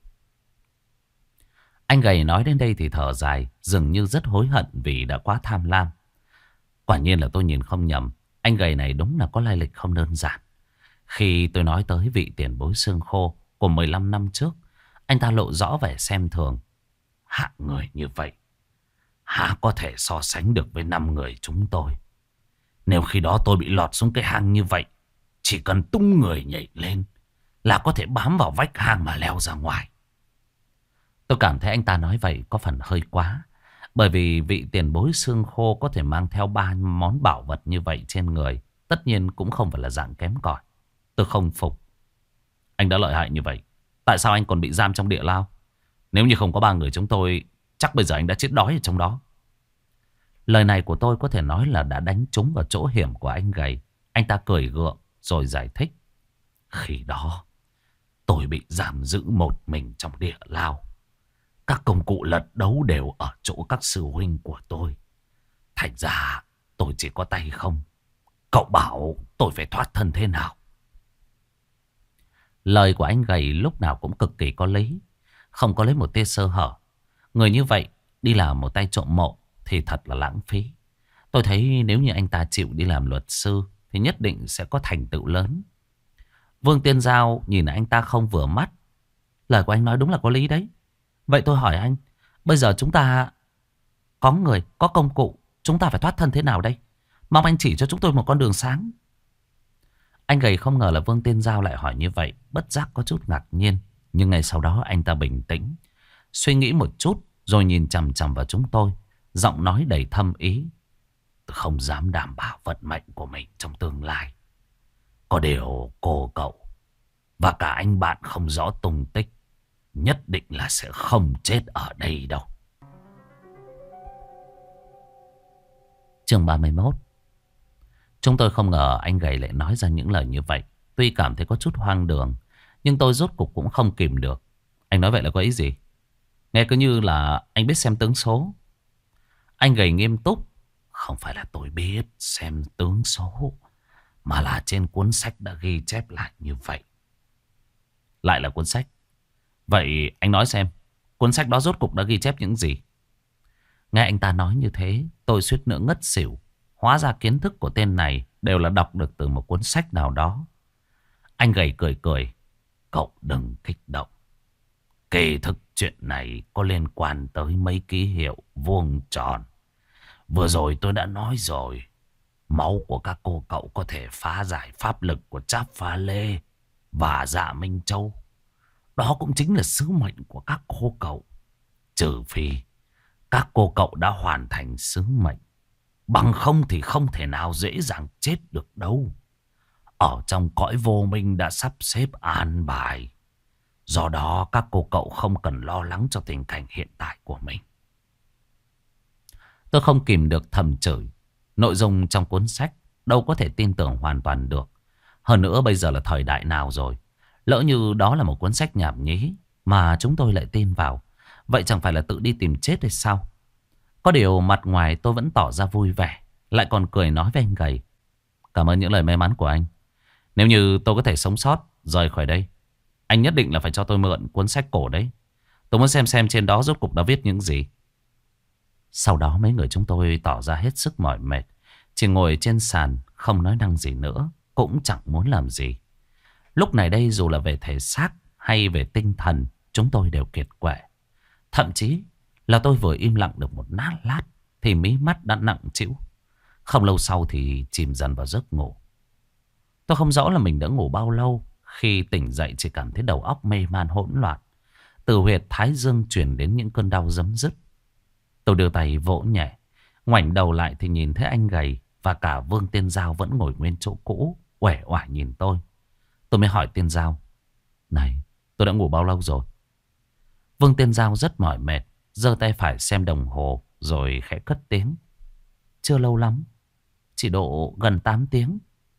Anh gầy nói đến đây thì thở dài, dường như rất hối hận vì đã quá tham lam. Quả nhiên là tôi nhìn không nhầm, anh gầy này đúng là có lai lịch không đơn giản. Khi tôi nói tới vị tiền bối xương khô của 15 năm trước, anh ta lộ rõ vẻ xem thường. Hạng người như vậy há có thể so sánh được với 5 người chúng tôi. Nếu khi đó tôi bị lọt xuống cái hang như vậy, chỉ cần tung người nhảy lên là có thể bám vào vách hang mà leo ra ngoài. Tôi cảm thấy anh ta nói vậy có phần hơi quá. Bởi vì vị tiền bối xương khô có thể mang theo 3 món bảo vật như vậy trên người, tất nhiên cũng không phải là dạng kém cỏi. Tôi không phục. Anh đã lợi hại như vậy, tại sao anh còn bị giam trong địa lao? Nếu như không có 3 người chúng tôi, chắc bây giờ anh đã chết đói ở trong đó. Lời này của tôi có thể nói là đã đánh trúng vào chỗ hiểm của anh gầy. Anh ta cười gượng rồi giải thích. Khi đó tôi bị giam giữ một mình trong địa lao. Các công cụ lật đấu đều ở chỗ các sư huynh của tôi. Thành ra tôi chỉ có tay không. Cậu bảo tôi phải thoát thân thế nào? Lời của anh gầy lúc nào cũng cực kỳ có lý, không có lấy một tia sơ hở. Người như vậy đi làm một tay trộm mộ thì thật là lãng phí. Tôi thấy nếu như anh ta chịu đi làm luật sư thì nhất định sẽ có thành tựu lớn. Vương Tiên Giao nhìn anh ta không vừa mắt. Lời của anh nói đúng là có lý đấy. Vậy tôi hỏi anh, bây giờ chúng ta có người, có công cụ, chúng ta phải thoát thân thế nào đây? Mong anh chỉ cho chúng tôi một con đường sáng. Anh gầy không ngờ là Vương Tiên Giao lại hỏi như vậy, bất giác có chút ngạc nhiên. Nhưng ngay sau đó anh ta bình tĩnh, suy nghĩ một chút rồi nhìn chằm chằm vào chúng tôi, giọng nói đầy thâm ý. Tôi không dám đảm bảo vận mệnh của mình trong tương lai. Có điều cô cậu và cả anh bạn không rõ tung tích nhất định là sẽ không chết ở đây đâu. Chương 31. Chúng tôi không ngờ anh gầy lại nói ra những lời như vậy. Tuy cảm thấy có chút hoang đường, nhưng tôi rốt cuộc cũng không kìm được. Anh nói vậy là có ý gì? Nghe cứ như là anh biết xem tướng số. Anh gầy nghiêm túc. Không phải là tôi biết xem tướng số, mà là trên cuốn sách đã ghi chép lại như vậy. Lại là cuốn sách. Vậy anh nói xem, cuốn sách đó rốt cuộc đã ghi chép những gì? Nghe anh ta nói như thế, tôi suýt nữa ngất xỉu. Hóa ra kiến thức của tên này đều là đọc được từ một cuốn sách nào đó. Anh gầy cười cười. Cậu đừng kích động. Kỳ thực chuyện này có liên quan tới mấy ký hiệu vuông tròn. Vừa rồi tôi đã nói rồi. Máu của các cô cậu có thể phá giải pháp lực của Tráp Pha Lê và Dạ Minh Châu. Đó cũng chính là sứ mệnh của các cô cậu. Trừ phi các cô cậu đã hoàn thành sứ mệnh. Bằng không thì không thể nào dễ dàng chết được đâu. Ở trong cõi vô minh đã sắp xếp an bài. Do đó các cô cậu không cần lo lắng cho tình cảnh hiện tại của mình. Tôi không kìm được thầm chửi. Nội dung trong cuốn sách đâu có thể tin tưởng hoàn toàn được. Hơn nữa bây giờ là thời đại nào rồi. Lỡ như đó là một cuốn sách nhảm nhí mà chúng tôi lại tin vào, vậy chẳng phải là tự đi tìm chết hay sao? Có điều mặt ngoài tôi vẫn tỏ ra vui vẻ, lại còn cười nói với anh gầy. Cảm ơn những lời may mắn của anh. Nếu như tôi có thể sống sót rời khỏi đây, anh nhất định là phải cho tôi mượn cuốn sách cổ đấy. Tôi muốn xem trên đó rốt cuộc đã viết những gì. Sau đó mấy người chúng tôi tỏ ra hết sức mỏi mệt, chỉ ngồi trên sàn không nói năng gì nữa, cũng chẳng muốn làm gì. Lúc này đây dù là về thể xác hay về tinh thần, chúng tôi đều kiệt quệ. Thậm chí là tôi vừa im lặng được một lát thì mí mắt đã nặng trĩu. Không lâu sau thì chìm dần vào giấc ngủ. Tôi không rõ là mình đã ngủ bao lâu. Khi tỉnh dậy chỉ cảm thấy đầu óc mê man hỗn loạn. Từ huyệt thái dương truyền đến những cơn đau giấm dứt. Tôi đưa tay vỗ nhẹ. Ngoảnh đầu lại thì nhìn thấy anh gầy và cả Vương Tiên Giao vẫn ngồi nguyên chỗ cũ, uể oải nhìn tôi. Tôi mới hỏi Tiên Giao. Này, tôi đã ngủ bao lâu rồi? Vương Tiên Giao rất mỏi mệt, giơ tay phải xem đồng hồ rồi khẽ cất tiếng. Chưa lâu lắm, chỉ độ gần 8 tiếng.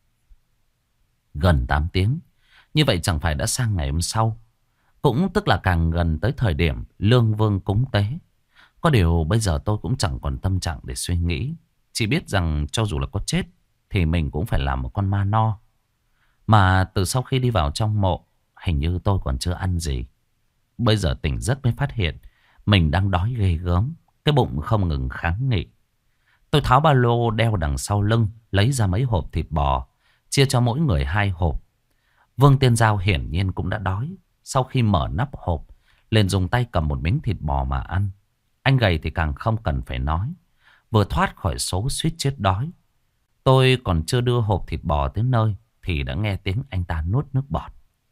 Gần 8 tiếng. Như vậy chẳng phải đã sang ngày hôm sau. Cũng tức là càng gần tới thời điểm Lương Vương cúng tế. Có điều bây giờ tôi cũng chẳng còn tâm trạng để suy nghĩ. Chỉ biết rằng cho dù là có chết thì mình cũng phải làm một con ma no. Mà từ sau khi đi vào trong mộ, hình như tôi còn chưa ăn gì. Bây giờ tỉnh giấc mới phát hiện mình đang đói ghê gớm. Cái bụng không ngừng kháng nghị. Tôi tháo ba lô đeo đằng sau lưng, lấy ra mấy hộp thịt bò, chia cho mỗi người 2 hộp. Vương Tiên Giao hiển nhiên cũng đã đói. Sau khi mở nắp hộp, liền dùng tay cầm một miếng thịt bò mà ăn. Anh gầy thì càng không cần phải nói. Vừa thoát khỏi số suýt chết đói. Tôi còn chưa đưa hộp thịt bò tới nơi thì đã nghe tiếng anh ta nuốt nước bọt.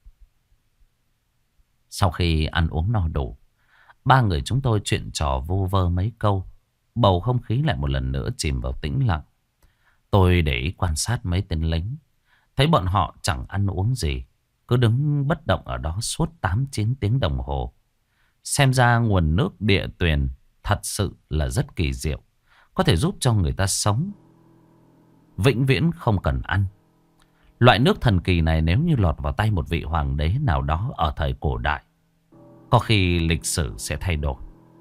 Sau khi ăn uống no đủ, 3 người chúng tôi chuyện trò vu vơ mấy câu. Bầu không khí lại một lần nữa chìm vào tĩnh lặng. Tôi để ý quan sát mấy tên lính. Thấy bọn họ chẳng ăn uống gì, cứ đứng bất động ở đó suốt 8-9 tiếng đồng hồ. Xem ra nguồn nước địa tuyền thật sự là rất kỳ diệu, có thể giúp cho người ta sống vĩnh viễn không cần ăn. Loại nước thần kỳ này nếu như lọt vào tay một vị hoàng đế nào đó ở thời cổ đại, có khi lịch sử sẽ thay đổi.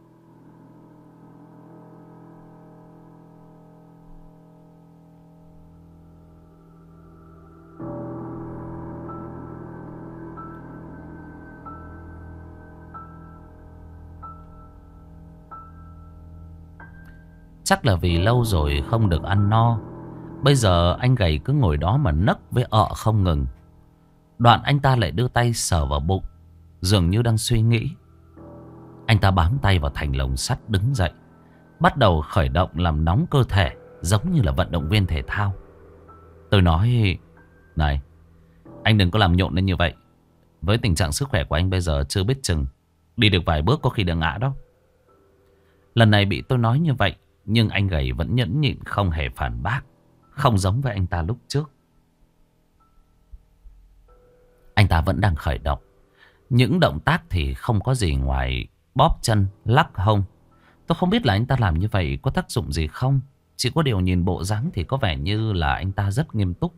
Chắc là vì lâu rồi không được ăn no. Bây giờ anh gầy cứ ngồi đó mà nấc với không ngừng. Đoạn anh ta lại đưa tay sờ vào bụng, dường như đang suy nghĩ. Anh ta bám tay vào thành lồng sắt đứng dậy, bắt đầu khởi động làm nóng cơ thể, giống như là vận động viên thể thao. Tôi nói, này, anh đừng có làm nhộn lên như vậy. Với tình trạng sức khỏe của anh bây giờ chưa biết chừng đi được vài bước có khi đã ngã đó. Lần này bị tôi nói như vậy, nhưng anh gầy vẫn nhẫn nhịn không hề phản bác. Không giống với anh ta lúc trước. Anh ta vẫn đang khởi động. Những động tác thì không có gì ngoài bóp chân, lắc hông. Tôi không biết là anh ta làm như vậy có tác dụng gì không. Chỉ có điều nhìn bộ dáng thì có vẻ như là anh ta rất nghiêm túc.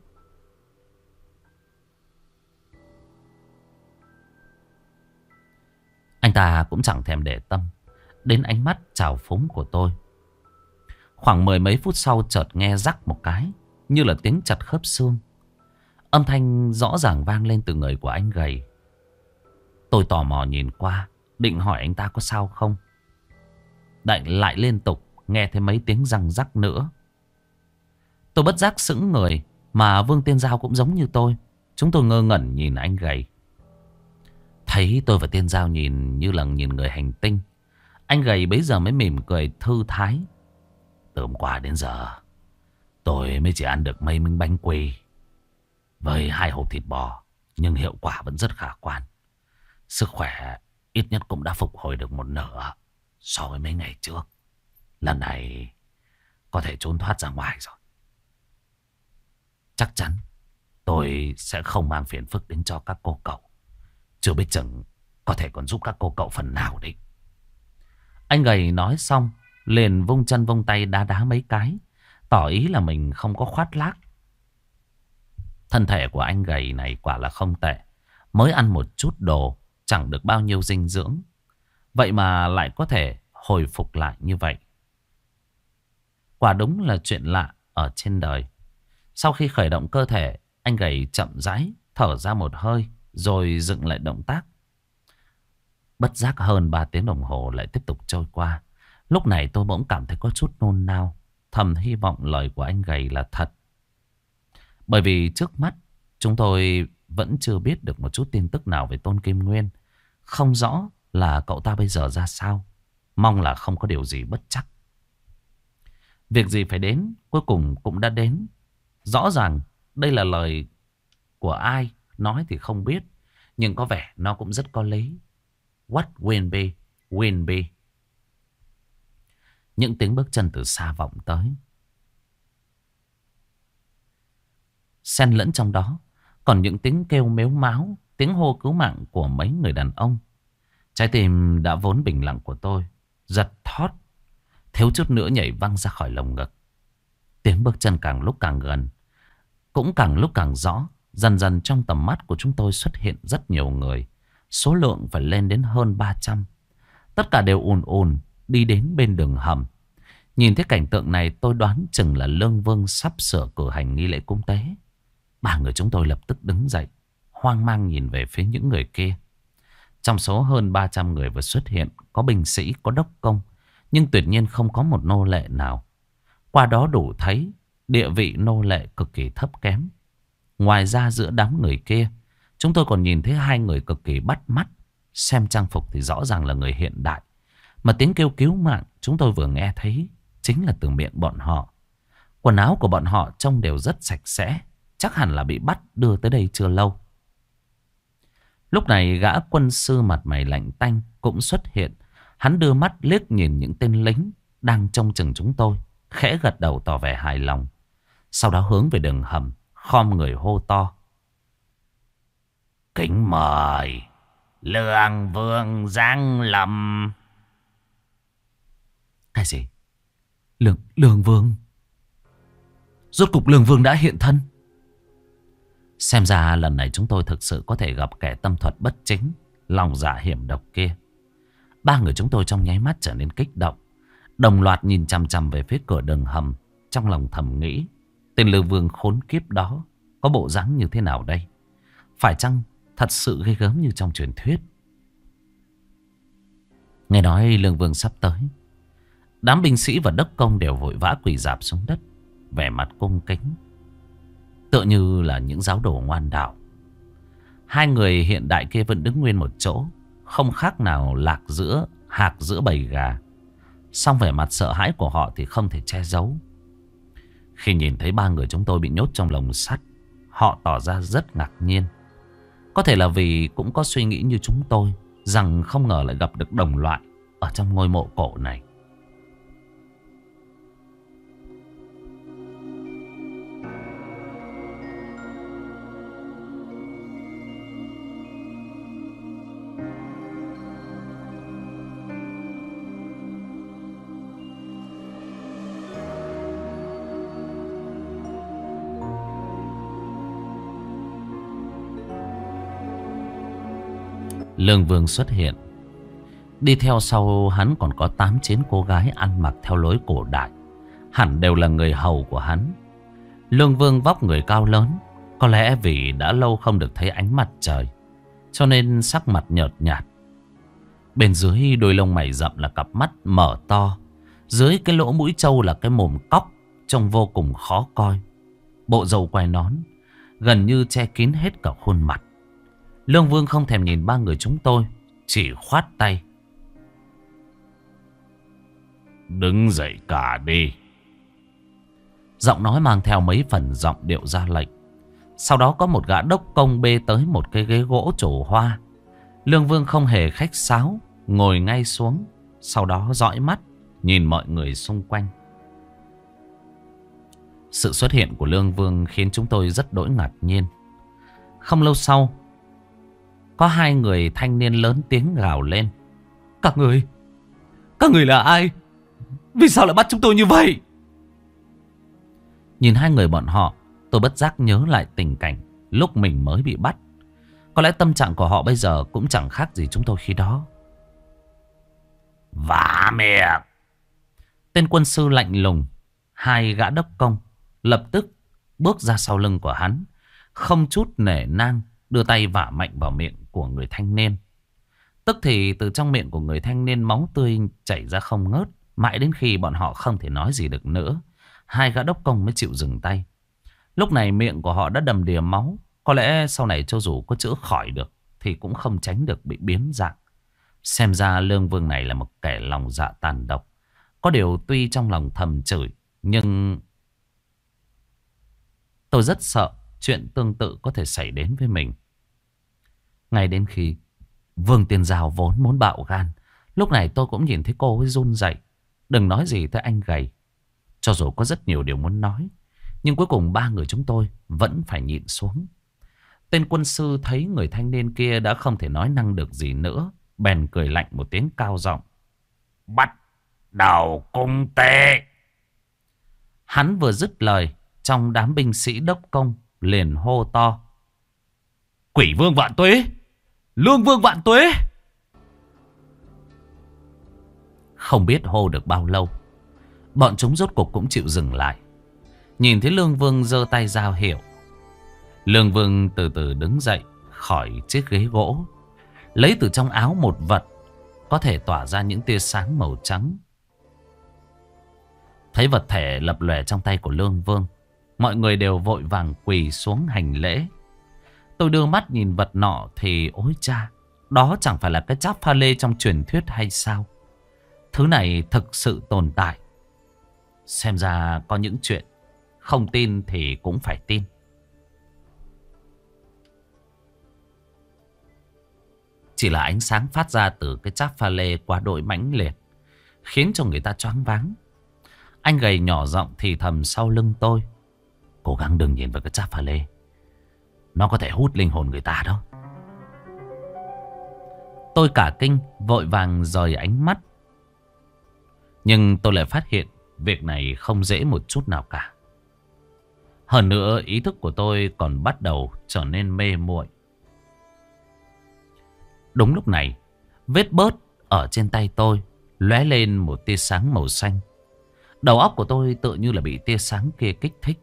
Anh ta cũng chẳng thèm để tâm đến ánh mắt trào phúng của tôi. Khoảng mười mấy phút sau chợt nghe rắc một cái, như là tiếng chặt khớp xương. Âm thanh rõ ràng vang lên từ người của anh gầy. Tôi tò mò nhìn qua, định hỏi anh ta có sao không. Lại liên tục nghe thấy mấy tiếng răng rắc nữa. Tôi bất giác sững người, mà Vương Tiên Giao cũng giống như tôi. Chúng tôi ngơ ngẩn nhìn anh gầy. Thấy tôi và Tiên Giao nhìn như là nhìn người hành tinh, anh gầy bấy giờ mới mỉm cười thư thái. Từ hôm qua đến giờ tôi mới chỉ ăn được mấy miếng bánh quy với 2 hộp thịt bò, nhưng hiệu quả vẫn rất khả quan. Sức khỏe ít nhất cũng đã phục hồi được một nửa so với mấy ngày trước. Lần này có thể trốn thoát ra ngoài rồi. Chắc chắn tôi sẽ không mang phiền phức đến cho các cô cậu. Chưa biết chừng có thể còn giúp các cô cậu phần nào đấy. Anh gầy nói xong liền vung chân vung tay đá đá mấy cái, tỏ ý là mình không có khoác lác. Thân thể của anh gầy này quả là không tệ. Mới ăn một chút đồ, chẳng được bao nhiêu dinh dưỡng, vậy mà lại có thể hồi phục lại như vậy. Quả đúng là chuyện lạ ở trên đời. Sau khi khởi động cơ thể, anh gầy chậm rãi thở ra một hơi, rồi dựng lại động tác. Bất giác hơn 3 tiếng đồng hồ lại tiếp tục trôi qua. Lúc này tôi bỗng cảm thấy có chút nôn nao, thầm hy vọng lời của anh gầy là thật. Bởi vì trước mắt chúng tôi vẫn chưa biết được một chút tin tức nào về Tôn Kim Nguyên. Không rõ là cậu ta bây giờ ra sao. Mong là không có điều gì bất trắc. Việc gì phải đến cuối cùng cũng đã đến. Rõ ràng đây là lời của ai nói thì không biết, nhưng có vẻ nó cũng rất có lý. What will be, will be. Những tiếng bước chân từ xa vọng tới. Xen lẫn trong đó còn những tiếng kêu mếu máo, tiếng hô cứu mạng của mấy người đàn ông. Trái tim đã vốn bình lặng của tôi giật thót, thiếu chút nữa nhảy văng ra khỏi lồng ngực. Tiếng bước chân càng lúc càng gần, cũng càng lúc càng rõ. Dần dần trong tầm mắt của chúng tôi xuất hiện rất nhiều người. Số lượng phải lên đến hơn 300. Tất cả đều ùn ùn đi đến bên đường hầm. Nhìn thấy cảnh tượng này tôi đoán chừng là Lương Vương sắp sửa cử hành nghi lễ cúng tế. Ba người chúng tôi lập tức đứng dậy, hoang mang nhìn về phía những người kia. Trong số hơn 300 người vừa xuất hiện, có binh sĩ, có đốc công, nhưng tuyệt nhiên không có một nô lệ nào. Qua đó đủ thấy địa vị nô lệ cực kỳ thấp kém. Ngoài ra giữa đám người kia, chúng tôi còn nhìn thấy 2 người cực kỳ bắt mắt. Xem trang phục thì rõ ràng là người hiện đại, mà tiếng kêu cứu mạng chúng tôi vừa nghe thấy chính là từ miệng bọn họ. Quần áo của bọn họ trông đều rất sạch sẽ, chắc hẳn là bị bắt đưa tới đây chưa lâu. Lúc này gã quân sư mặt mày lạnh tanh cũng xuất hiện. Hắn đưa mắt liếc nhìn những tên lính đang trông chừng chúng tôi, khẽ gật đầu tỏ vẻ hài lòng. Sau đó hướng về đường hầm, khom người hô to: kính mời Lương Vương giáng lâm. Cái gì? Lương Vương? Rốt cục Lương Vương đã hiện thân. Xem ra lần này chúng tôi thực sự có thể gặp kẻ tâm thuật bất chính, lòng dạ hiểm độc kia. 3 người chúng tôi trong nháy mắt trở nên kích động, đồng loạt nhìn chằm chằm về phía cửa đường hầm. Trong lòng thầm nghĩ, tên Lương Vương khốn kiếp đó có bộ dáng như thế nào đây? Phải chăng thật sự ghê gớm như trong truyền thuyết? Nghe nói Lương Vương sắp tới, đám binh sĩ và đốc công đều vội vã quỳ rạp xuống đất, vẻ mặt cung kính, tựa như là những giáo đồ ngoan đạo. 2 người hiện đại kia vẫn đứng nguyên một chỗ, không khác nào hạc giữa bầy gà. Song vẻ mặt sợ hãi của họ thì không thể che giấu. Khi nhìn thấy 3 người chúng tôi bị nhốt trong lồng sắt, họ tỏ ra rất ngạc nhiên. Có thể là vì cũng có suy nghĩ như chúng tôi, rằng không ngờ lại gặp được đồng loại ở trong ngôi mộ cổ này. Lương Vương xuất hiện. Đi theo sau hắn còn có 8-9 cô gái ăn mặc theo lối cổ đại. Hẳn đều là người hầu của hắn. Lương Vương vóc người cao lớn. Có lẽ vì đã lâu không được thấy ánh mặt trời, cho nên sắc mặt nhợt nhạt. Bên dưới đôi lông mày rậm là cặp mắt mở to. Dưới cái lỗ mũi trâu là cái mồm cóc, trông vô cùng khó coi. Bộ râu quai nón gần như che kín hết cả khuôn mặt. Lương Vương không thèm nhìn ba người chúng tôi, chỉ khoát tay. Đứng dậy cả đi. Giọng nói mang theo mấy phần giọng điệu ra lệnh. Sau đó có một gã đốc công bê tới một cái ghế gỗ trổ hoa. Lương Vương không hề khách sáo, ngồi ngay xuống. Sau đó dõi mắt nhìn mọi người xung quanh. Sự xuất hiện của Lương Vương khiến chúng tôi rất đỗi ngạc nhiên. Không lâu sau, có hai người thanh niên lớn tiếng gào lên. Các người là ai? Vì sao lại bắt chúng tôi như vậy? Nhìn hai người bọn họ, tôi bất giác nhớ lại tình cảnh lúc mình mới bị bắt. Có lẽ tâm trạng của họ bây giờ cũng chẳng khác gì chúng tôi khi đó. Vả miệng! Tên quân sư lạnh lùng, hai gã đốc công lập tức bước ra sau lưng của hắn, không chút nể nang đưa tay vả mạnh vào miệng của người thanh niên. Tức thì từ trong miệng của người thanh niên máu tươi chảy ra không ngớt. Mãi đến khi bọn họ không thể nói gì được nữa, hai gã đốc công mới chịu dừng tay. Lúc này miệng của họ đã đầm đìa máu. Có lẽ sau này cho dù có chữa khỏi được thì cũng không tránh được bị biến dạng. Xem ra Lương Vương này là một kẻ lòng dạ tàn độc. Có điều tuy trong lòng thầm chửi, nhưng tôi rất sợ chuyện tương tự có thể xảy đến với mình. Ngay đến khi Vương Tiên Giao vốn muốn bạo gan, lúc này tôi cũng nhìn thấy cô ấy run rẩy. Đừng nói gì tới anh gầy. Cho dù có rất nhiều điều muốn nói, nhưng cuối cùng ba người chúng tôi vẫn phải nhịn xuống. Tên quân sư thấy người thanh niên kia đã không thể nói năng được gì nữa, bèn cười lạnh một tiếng cao giọng. Bắt đầu cung tê! Hắn vừa dứt lời, trong đám binh sĩ đốc công liền hô to. Quỷ vương vạn tuế! Lương vương vạn tuế! Không biết hô được bao lâu, bọn chúng rốt cuộc cũng chịu dừng lại. Nhìn thấy Lương Vương giơ tay ra hiệu. Lương Vương từ từ đứng dậy khỏi chiếc ghế gỗ, lấy từ trong áo một vật có thể tỏa ra những tia sáng màu trắng. Thấy vật thể lập lòe trong tay của Lương Vương, mọi người đều vội vàng quỳ xuống hành lễ. Tôi đưa mắt nhìn vật nọ thì ôi cha, đó chẳng phải là cái cháp pha lê trong truyền thuyết hay sao? Thứ này thực sự tồn tại. Xem ra có những chuyện không tin thì cũng phải tin. Chỉ là ánh sáng phát ra từ cái cháp pha lê quá độ mãnh liệt, khiến cho người ta choáng váng. Anh gầy nhỏ giọng thì thầm sau lưng tôi. Cố gắng đừng nhìn vào cái cháp pha lê, nó có thể hút linh hồn người ta đó. Tôi cả kinh vội vàng rời ánh mắt. Nhưng tôi lại phát hiện việc này không dễ một chút nào cả. Hơn nữa ý thức của tôi còn bắt đầu trở nên mê muội. Đúng lúc này, vết bớt ở trên tay tôi lóe lên một tia sáng màu xanh. Đầu óc của tôi tự như là bị tia sáng kia kích thích.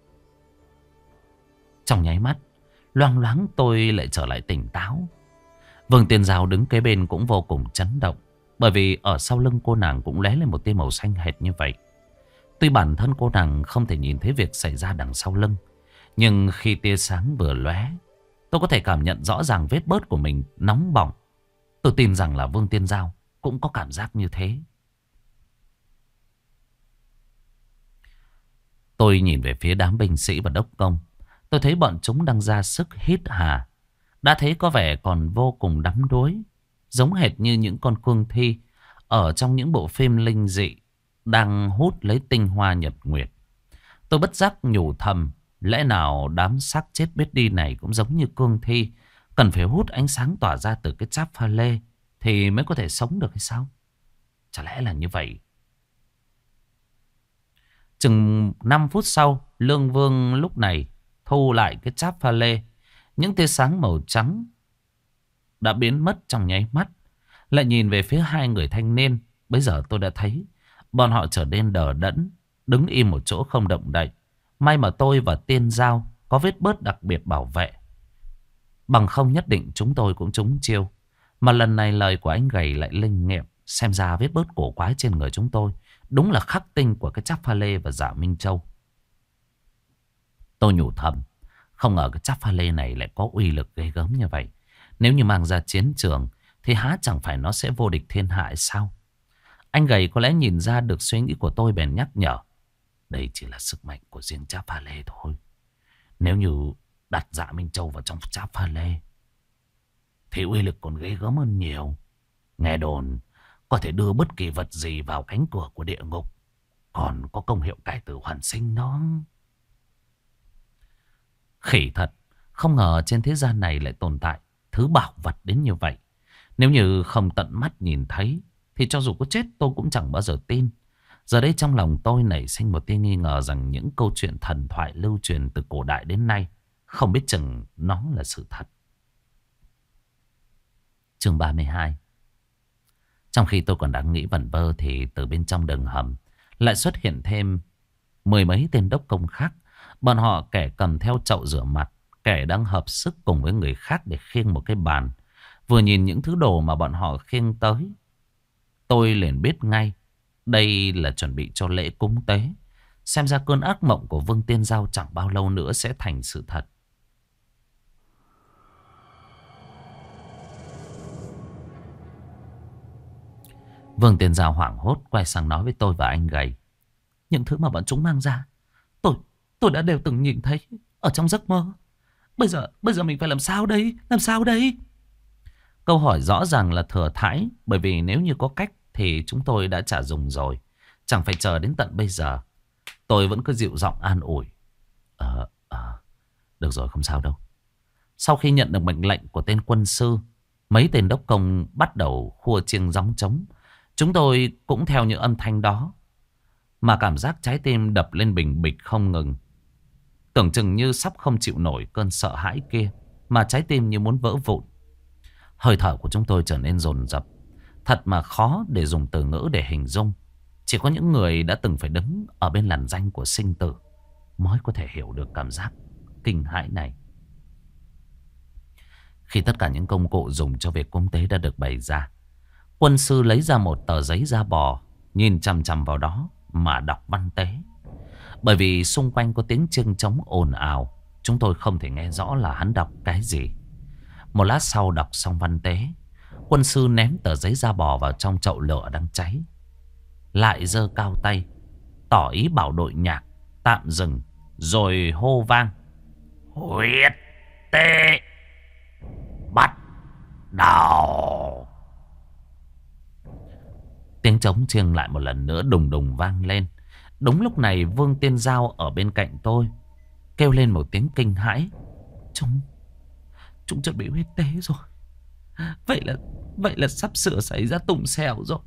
Trong nháy mắt, loang loáng tôi lại trở lại tỉnh táo. Vương Tiên Giao đứng kế bên cũng vô cùng chấn động, bởi vì ở sau lưng cô nàng cũng lóe lên một tia màu xanh hệt như vậy. Tuy bản thân cô nàng không thể nhìn thấy việc xảy ra đằng sau lưng, nhưng khi tia sáng vừa lóe, tôi có thể cảm nhận rõ ràng vết bớt của mình nóng bỏng. Tôi tin rằng là Vương Tiên Giao cũng có cảm giác như thế. Tôi nhìn về phía đám binh sĩ và đốc công. Tôi thấy bọn chúng đang ra sức hít hà. Đã thấy có vẻ còn vô cùng đắm đuối, giống hệt như những con cương thi ở trong những bộ phim linh dị đang hút lấy tinh hoa nhật nguyệt. Tôi bất giác nhủ thầm, lẽ nào đám xác chết biết đi này cũng giống như cương thi, cần phải hút ánh sáng tỏa ra từ cái cháp pha lê thì mới có thể sống được hay sao? Chả lẽ là như vậy? Chừng 5 phút sau, Lương Vương lúc này thu lại cái cháp pha lê. Những tia sáng màu trắng đã biến mất trong nháy mắt. Lại nhìn về phía hai người thanh niên. Bây giờ tôi đã thấy bọn họ trở nên đờ đẫn, đứng im một chỗ không động đậy. May mà tôi và Tiên Giao có vết bớt đặc biệt bảo vệ. Bằng không nhất định chúng tôi cũng trúng chiêu. Mà lần này lời của anh Gầy lại linh nghiệm. Xem ra vết bớt cổ quái trên người chúng tôi đúng là khắc tinh của cái cháp pha lê và Dạ Minh Châu. Tôi nhủ thầm, không ngờ cái cháp pha lê này lại có uy lực ghê gớm như vậy. Nếu như mang ra chiến trường thì há chẳng phải nó sẽ vô địch thiên hạ sao? Anh Gầy có lẽ nhìn ra được suy nghĩ của tôi bèn nhắc nhở. Đây chỉ là sức mạnh của riêng cháp pha lê thôi. Nếu như đặt Dạ Minh Châu vào trong cháp pha lê thì uy lực còn ghê gớm hơn nhiều. Nghe đồn có thể đưa bất kỳ vật gì vào cánh cửa của địa ngục, còn có công hiệu cải tử hoàn sinh đó. Khỉ thật, không ngờ trên thế gian này lại tồn tại thứ bảo vật đến như vậy. Nếu như không tận mắt nhìn thấy thì cho dù có chết tôi cũng chẳng bao giờ tin. Giờ đây trong lòng tôi nảy sinh một tia nghi ngờ rằng những câu chuyện thần thoại lưu truyền từ cổ đại đến nay không biết chừng nó là sự thật. Chương 32. Trong khi tôi còn đang nghĩ vẩn vơ thì từ bên trong đường hầm lại xuất hiện thêm mười mấy tên đốc công khác. Bọn họ kẻ cầm theo chậu rửa mặt, kẻ đang hợp sức cùng với người khác để khiêng một cái bàn. Vừa nhìn những thứ đồ mà bọn họ khiêng tới, tôi liền biết ngay đây là chuẩn bị cho lễ cúng tế. Xem ra cơn ác mộng của Vương Tiên Giao chẳng bao lâu nữa sẽ thành sự thật. Vương Tiên Giao hoảng hốt quay sang nói với tôi và anh Gầy. Những thứ mà bọn chúng mang ra Tôi đã đều từng nhìn thấy ở trong giấc mơ. Bây giờ mình phải làm sao đây? Làm sao đây? Câu hỏi rõ ràng là thừa thãi. Bởi vì nếu như có cách thì chúng tôi đã trả dùng rồi. Chẳng phải chờ đến tận bây giờ. Tôi vẫn cứ dịu giọng an ủi. Được rồi, không sao đâu. Sau khi nhận được mệnh lệnh của tên quân sư, mấy tên đốc công bắt đầu khua chiêng gióng trống. Chúng tôi cũng theo những âm thanh đó mà cảm giác trái tim đập lên bình bịch không ngừng. Tưởng chừng như sắp không chịu nổi cơn sợ hãi kia, mà trái tim như muốn vỡ vụn. Hơi thở của chúng tôi trở nên dồn dập. Thật mà khó để dùng từ ngữ để hình dung. Chỉ có những người đã từng phải đứng ở bên làn ranh của sinh tử mới có thể hiểu được cảm giác kinh hãi này. Khi tất cả những công cụ dùng cho việc cúng tế đã được bày ra, quân sư lấy ra một tờ giấy da bò, nhìn chằm chằm vào đó mà đọc văn tế. Bởi vì xung quanh có tiếng chiêng trống ồn ào, chúng tôi không thể nghe rõ là hắn đọc cái gì. Một lát sau đọc xong văn tế, quân sư ném tờ giấy da bò vào trong chậu lửa đang cháy. Lại giơ cao tay, tỏ ý bảo đội nhạc tạm dừng, rồi hô vang. Huyết tế bắt đầu. Tiếng trống chiêng lại một lần nữa đùng đùng vang lên. Đúng lúc này Vương Tiên Giao ở bên cạnh tôi kêu lên một tiếng kinh hãi. Chúng chuẩn bị huyết tế rồi. Vậy là sắp sửa xảy ra tùng xèo rồi.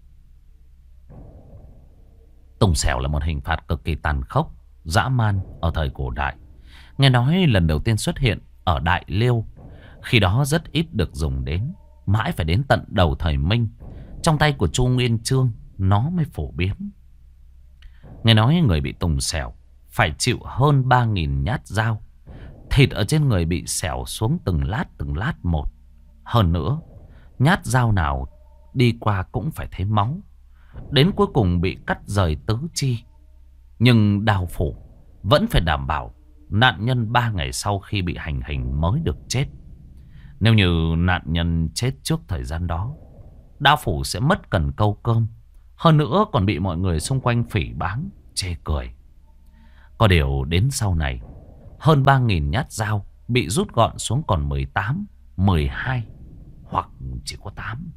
Tùng xèo là một hình phạt cực kỳ tàn khốc, dã man ở thời cổ đại. Nghe nói lần đầu tiên xuất hiện ở Đại Liêu. Khi đó rất ít được dùng đến. Mãi phải đến tận đầu thời Minh, trong tay của Chu Nguyên Chương, nó mới phổ biến. Nghe nói người bị tùng xẻo phải chịu hơn 3.000 nhát dao. Thịt ở trên người bị xẻo xuống từng lát một. Hơn nữa, nhát dao nào đi qua cũng phải thấy máu. Đến cuối cùng bị cắt rời tứ chi. Nhưng đao phủ vẫn phải đảm bảo nạn nhân 3 ngày sau khi bị hành hình mới được chết. Nếu như nạn nhân chết trước thời gian đó, đao phủ sẽ mất cần câu cơm. Hơn nữa còn bị mọi người xung quanh phỉ báng, chê cười. Có điều đến sau này, hơn 3.000 nhát dao bị rút gọn xuống còn 18, 12 hoặc chỉ có 8.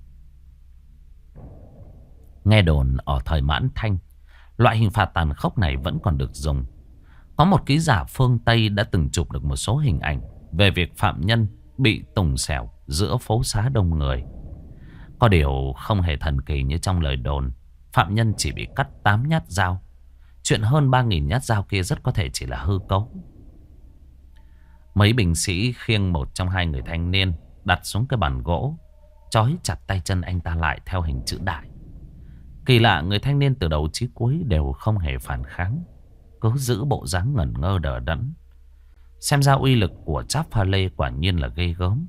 Nghe đồn ở thời Mãn Thanh, loại hình phạt tàn khốc này vẫn còn được dùng. Có một ký giả phương Tây đã từng chụp được một số hình ảnh về việc phạm nhân bị tùng xẻo giữa phố xá đông người. Có điều không hề thần kỳ như trong lời đồn. Phạm nhân chỉ bị cắt 8 nhát dao. Chuyện hơn 3.000 nhát dao kia rất có thể chỉ là hư cấu. Mấy binh sĩ khiêng một trong hai người thanh niên đặt xuống cái bàn gỗ, trói chặt tay chân anh ta lại theo hình chữ đại. Kỳ lạ, người thanh niên từ đầu chí cuối đều không hề phản kháng, cứ giữ bộ dáng ngẩn ngơ đờ đẫn. Xem ra uy lực của cháp pha lê quả nhiên là ghê gớm.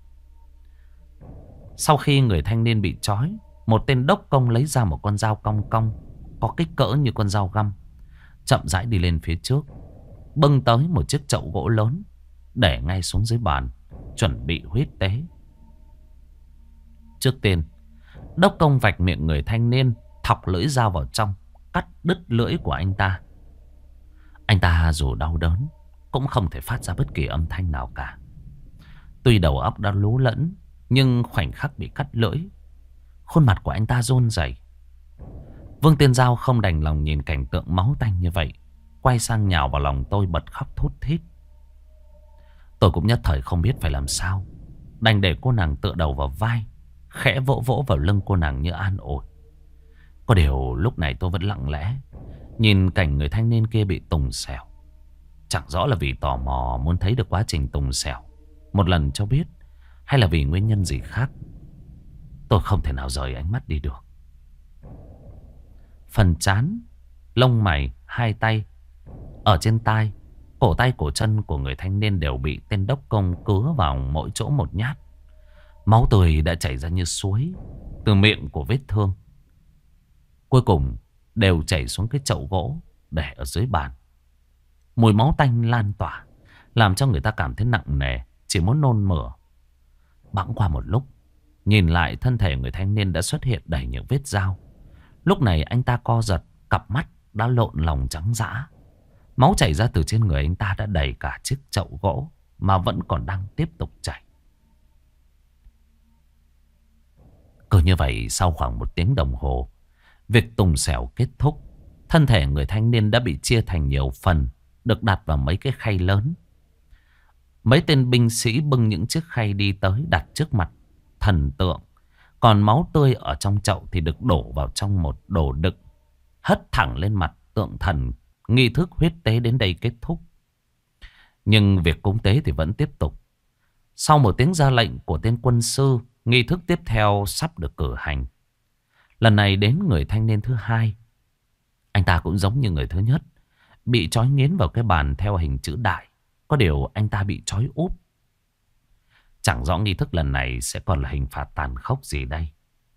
Sau khi người thanh niên bị trói, một tên đốc công lấy ra một con dao cong cong, có kích cỡ như con dao găm, chậm rãi đi lên phía trước, bưng tới một chiếc chậu gỗ lớn, để ngay xuống dưới bàn, chuẩn bị huyết tế. Trước tiên, đốc công vạch miệng người thanh niên, thọc lưỡi dao vào trong, cắt đứt lưỡi của anh ta. Anh ta dù đau đớn cũng không thể phát ra bất kỳ âm thanh nào cả. Tuy đầu óc đã lú lẫn, nhưng khoảnh khắc bị cắt lưỡi, khuôn mặt của anh ta run rẩy. Vương Tiên Giao không đành lòng nhìn cảnh tượng máu tanh như vậy, quay sang nhào vào lòng tôi bật khóc thút thít. Tôi cũng nhất thời không biết phải làm sao, đành để cô nàng tựa đầu vào vai, khẽ vỗ vỗ vào lưng cô nàng như an ủi. Có điều lúc này tôi vẫn lặng lẽ nhìn cảnh người thanh niên kia bị tùng xẻo. Chẳng rõ là vì tò mò muốn thấy được quá trình tùng xẻo một lần cho biết, hay là vì nguyên nhân gì khác. Tôi không thể nào rời ánh mắt đi được. Phần trán, lông mày, hai tay, ở trên tai, cổ tay cổ chân của người thanh niên đều bị tên đốc công cứa vào mỗi chỗ một nhát. Máu tươi đã chảy ra như suối từ miệng của vết thương. Cuối cùng đều chảy xuống cái chậu gỗ để ở dưới bàn. Mùi máu tanh lan tỏa, làm cho người ta cảm thấy nặng nề, chỉ muốn nôn mửa. Bẵng qua một lúc, nhìn lại thân thể người thanh niên đã xuất hiện đầy những vết dao. Lúc này anh ta co giật, cặp mắt đã lộn lòng trắng dã. Máu chảy ra từ trên người anh ta đã đầy cả chiếc chậu gỗ, mà vẫn còn đang tiếp tục chảy. Cứ như vậy, sau khoảng 1 tiếng đồng hồ, việc tùng xẻo kết thúc. Thân thể người thanh niên đã bị chia thành nhiều phần, được đặt vào mấy cái khay lớn. Mấy tên binh sĩ bưng những chiếc khay đi tới đặt trước mặt thần tượng. Còn máu tươi ở trong chậu thì được đổ vào trong một đồ đựng, hất thẳng lên mặt tượng thần. Nghi thức huyết tế đến đây kết thúc. Nhưng việc cúng tế thì vẫn tiếp tục. Sau 1 tiếng ra lệnh của tên quân sư, nghi thức tiếp theo sắp được cử hành. Lần này đến người thanh niên thứ hai. Anh ta cũng giống như người thứ nhất, bị trói nghiến vào cái bàn theo hình chữ đại. Có điều anh ta bị trói úp. Chẳng rõ nghi thức lần này sẽ còn là hình phạt tàn khốc gì đây.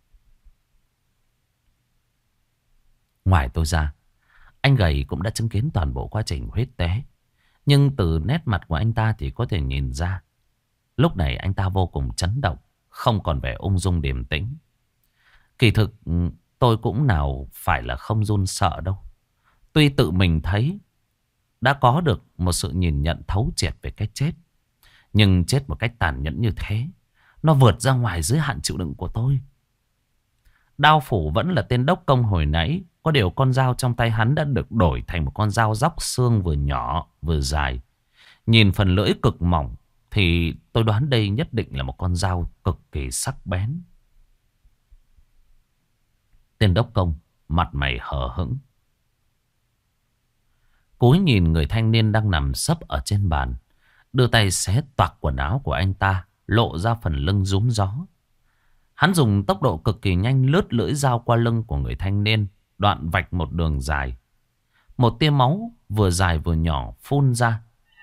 Ngoài tôi ra, anh gầy cũng đã chứng kiến toàn bộ quá trình huyết tế. Nhưng từ nét mặt của anh ta thì có thể nhìn ra, lúc này anh ta vô cùng chấn động, không còn vẻ ung dung điềm tĩnh. Kỳ thực tôi cũng nào phải là không run sợ đâu. Tuy tự mình thấy đã có được một sự nhìn nhận thấu triệt về cái chết, nhưng chết một cách tàn nhẫn như thế, nó vượt ra ngoài giới hạn chịu đựng của tôi. Đao phủ vẫn là tên đốc công hồi nãy. Có điều con dao trong tay hắn đã được đổi thành một con dao róc xương, vừa nhỏ vừa dài. Nhìn phần lưỡi cực mỏng thì tôi đoán đây nhất định là một con dao cực kỳ sắc bén. Tên đốc công mặt mày hờ hững, cúi nhìn người thanh niên đang nằm sấp ở trên bàn, đưa tay xé toạc quần áo của anh ta, lộ ra phần lưng rúm gió. Hắn dùng tốc độ cực kỳ nhanh lướt lưỡi dao qua lưng của người thanh niên, đoạn vạch một đường dài. Một tia máu vừa dài vừa nhỏ phun ra.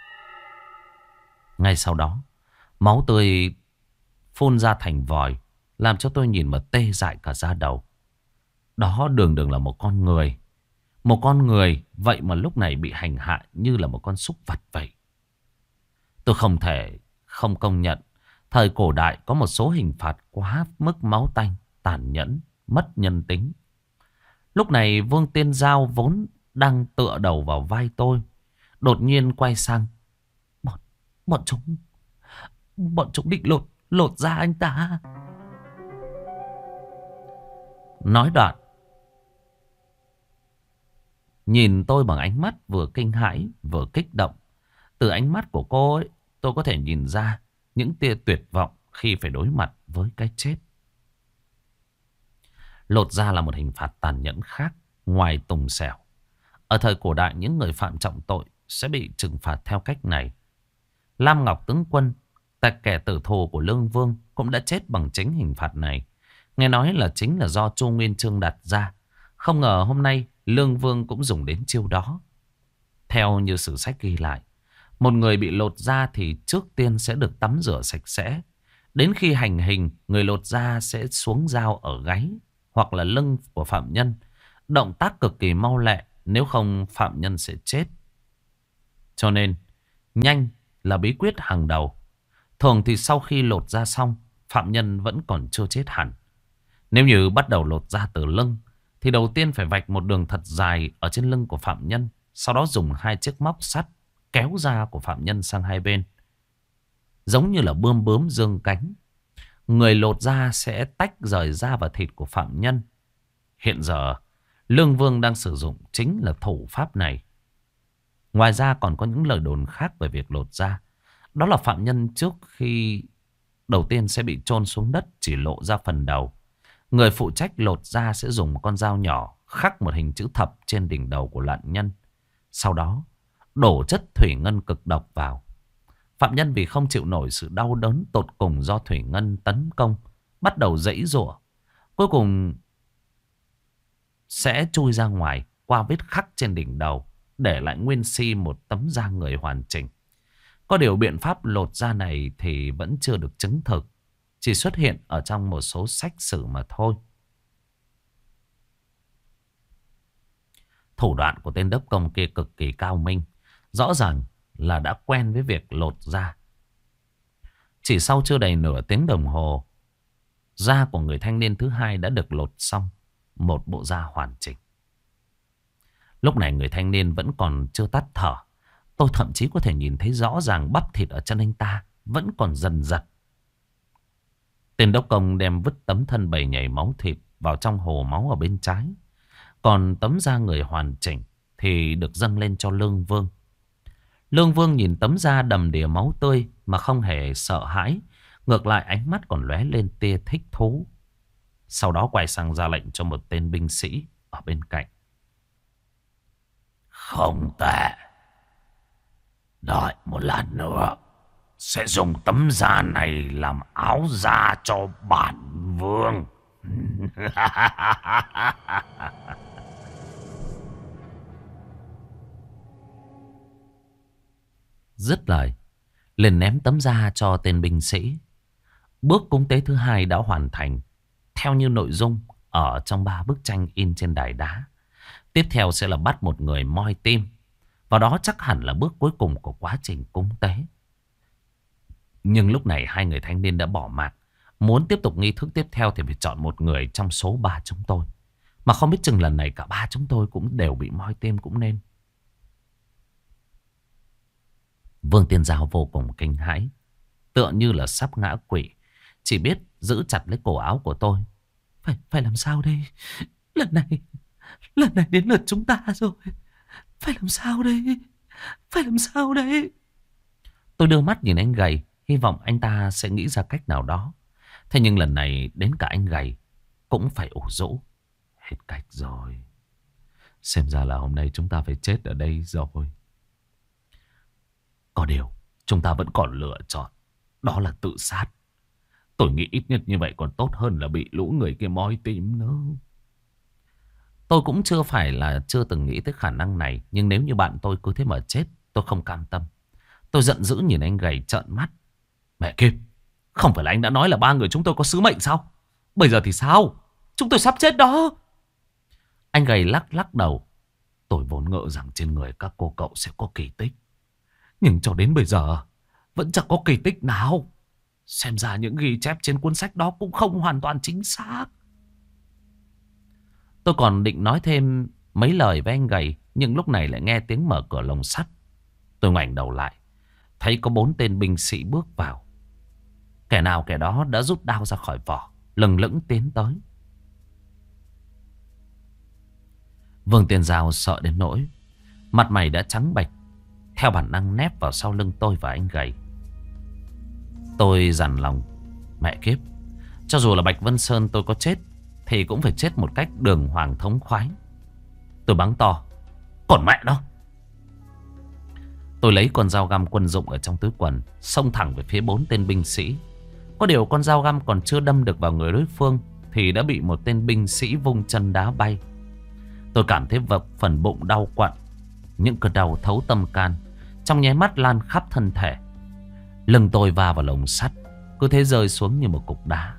Ngay sau đó, máu tươi phun ra thành vòi, làm cho tôi nhìn mà tê dại cả da đầu. Đó đường đường là một con người. Một con người vậy mà lúc này bị hành hạ như là một con súc vật vậy. Tôi không thể không công nhận thời cổ đại có một số hình phạt quá mức máu tanh, tàn nhẫn, mất nhân tính. Lúc này Vương Tiên Giao vốn đang tựa đầu vào vai tôi, đột nhiên quay sang. Bọn chúng định lột da anh ta. Nói đoạn, nhìn tôi bằng ánh mắt vừa kinh hãi vừa kích động. Từ ánh mắt của cô ấy, tôi có thể nhìn ra những tia tuyệt vọng khi phải đối mặt với cái chết. Lột da là một hình phạt tàn nhẫn khác ngoài tùng xẻo. Ở thời cổ đại, những người phạm trọng tội sẽ bị trừng phạt theo cách này. Lam Ngọc tướng quân, Tại kẻ tử thù của Lương Vương cũng đã chết bằng chính hình phạt này. Nghe nói là chính là do Chu Nguyên Chương đặt ra. Không ngờ hôm nay Lương Vương cũng dùng đến chiêu đó. Theo như sử sách ghi lại, một người bị lột da thì trước tiên sẽ được tắm rửa sạch sẽ. Đến khi hành hình, người lột da sẽ xuống dao ở gáy hoặc là lưng của phạm nhân. Động tác cực kỳ mau lẹ, nếu không phạm nhân sẽ chết. Cho nên, nhanh là bí quyết hàng đầu. Thường thì sau khi lột da xong, phạm nhân vẫn còn chưa chết hẳn. Nếu như bắt đầu lột da từ lưng, thì đầu tiên phải vạch một đường thật dài ở trên lưng của phạm nhân. Sau đó dùng 2 chiếc móc sắt kéo da của phạm nhân sang hai bên. Giống như là bươm bướm dương cánh. Người lột da sẽ tách rời da và thịt của phạm nhân. Hiện giờ, Lương Vương đang sử dụng chính là thủ pháp này. Ngoài ra còn có những lời đồn khác về việc lột da. Đó là phạm nhân trước khi đầu tiên sẽ bị chôn xuống đất chỉ lộ ra phần đầu. Người phụ trách lột da sẽ dùng con dao nhỏ khắc một hình chữ thập trên đỉnh đầu của nạn nhân. Sau đó đổ chất thủy ngân cực độc vào. Phạm nhân vì không chịu nổi sự đau đớn tột cùng do thủy ngân tấn công, bắt đầu giãy giụa. Cuối cùng sẽ chui ra ngoài qua vết khắc trên đỉnh đầu, để lại nguyên si một tấm da người hoàn chỉnh. Có điều biện pháp lột da này thì vẫn chưa được chứng thực, chỉ xuất hiện ở trong một số sách sử mà thôi. Thủ đoạn của tên đốc công kia cực kỳ cao minh. Rõ ràng là đã quen với việc lột da. Chỉ sau chưa đầy nửa tiếng đồng hồ, da của người thanh niên thứ hai đã được lột xong, một bộ da hoàn chỉnh. Lúc này người thanh niên vẫn còn chưa tắt thở. Tôi thậm chí có thể nhìn thấy rõ ràng bắp thịt ở chân anh ta vẫn còn dần dật. Tên đốc công đem vứt tấm thân bầy nhảy máu thịt vào trong hồ máu ở bên trái. Còn tấm da người hoàn chỉnh thì được dâng lên cho Lương Vương. Lương Vương nhìn tấm da đầm đìa máu tươi mà không hề sợ hãi. Ngược lại ánh mắt còn lóe lên tia thích thú. Sau đó quay sang ra lệnh cho một tên binh sĩ ở bên cạnh. Không tệ. Đợi một lát nữa, sẽ dùng tấm da này làm áo da cho bản vương. Dứt lời, liền ném tấm da cho tên binh sĩ. Bước cúng tế thứ hai đã hoàn thành, theo như nội dung ở trong 3 bức tranh in trên đài đá. Tiếp theo sẽ là bắt một người moi tim. Và đó chắc hẳn là bước cuối cùng của quá trình cúng tế. Nhưng lúc này hai người thanh niên đã bỏ mạng. Muốn tiếp tục nghi thức tiếp theo thì phải chọn một người trong số 3 chúng tôi. Mà không biết chừng lần này cả 3 chúng tôi cũng đều bị moi tim cũng nên. Vương Tiên Giao vô cùng kinh hãi, tựa như là sắp ngã quỵ. Chỉ biết giữ chặt lấy cổ áo của tôi. Phải làm sao đây? Lần này đến lượt chúng ta rồi. Phải làm sao đây? Phải làm sao đây? Tôi đưa mắt nhìn anh Gầy, hy vọng anh ta sẽ nghĩ ra cách nào đó. Thế nhưng lần này đến cả anh Gầy cũng phải ủ rũ. Hết cách rồi. Xem ra là hôm nay chúng ta phải chết ở đây rồi. Có điều chúng ta vẫn còn lựa chọn, đó là tự sát. Tôi nghĩ ít nhất như vậy còn tốt hơn là bị lũ người kia moi tim nữa. Tôi cũng chưa từng nghĩ tới khả năng này. Nhưng nếu như bạn tôi cứ thế mà chết, tôi không cam tâm. Tôi giận dữ nhìn anh Gầy trợn mắt. Mẹ kiếp, không phải là anh đã nói là 3 người chúng tôi có sứ mệnh sao? Bây giờ thì sao? Chúng tôi sắp chết đó. Anh Gầy lắc đầu. Tôi vốn ngờ rằng trên người các cô cậu sẽ có kỳ tích. Nhưng cho đến bây giờ vẫn chẳng có kỳ tích nào. Xem ra những ghi chép trên cuốn sách đó cũng không hoàn toàn chính xác. Tôi còn định nói thêm mấy lời với anh Gầy, nhưng lúc này lại nghe tiếng mở cửa lồng sắt. Tôi ngoảnh đầu lại, thấy có 4 tên binh sĩ bước vào. Kẻ nào kẻ đó đã rút đao ra khỏi vỏ, lừng lững tiến tới. Vương Tiên Giao sợ đến nỗi mặt mày đã trắng bệch, theo bản năng nép vào sau lưng tôi và anh Gầy. Tôi dằn lòng, mẹ kiếp, cho dù là Bạch Vân Sơn tôi có chết thì cũng phải chết một cách đường hoàng thống khoái. Tôi bắn to, còn mẹ nó. Tôi lấy con dao găm quân dụng ở trong túi quần, xông thẳng về phía 4 tên binh sĩ. Có điều con dao găm còn chưa đâm được vào người đối phương thì đã bị một tên binh sĩ vung chân đá bay. Tôi cảm thấy phần bụng đau quặn, những cơn đau thấu tâm can, trong nháy mắt lan khắp thân thể. Lưng tôi va vào lồng sắt, cứ thế rơi xuống như một cục đá.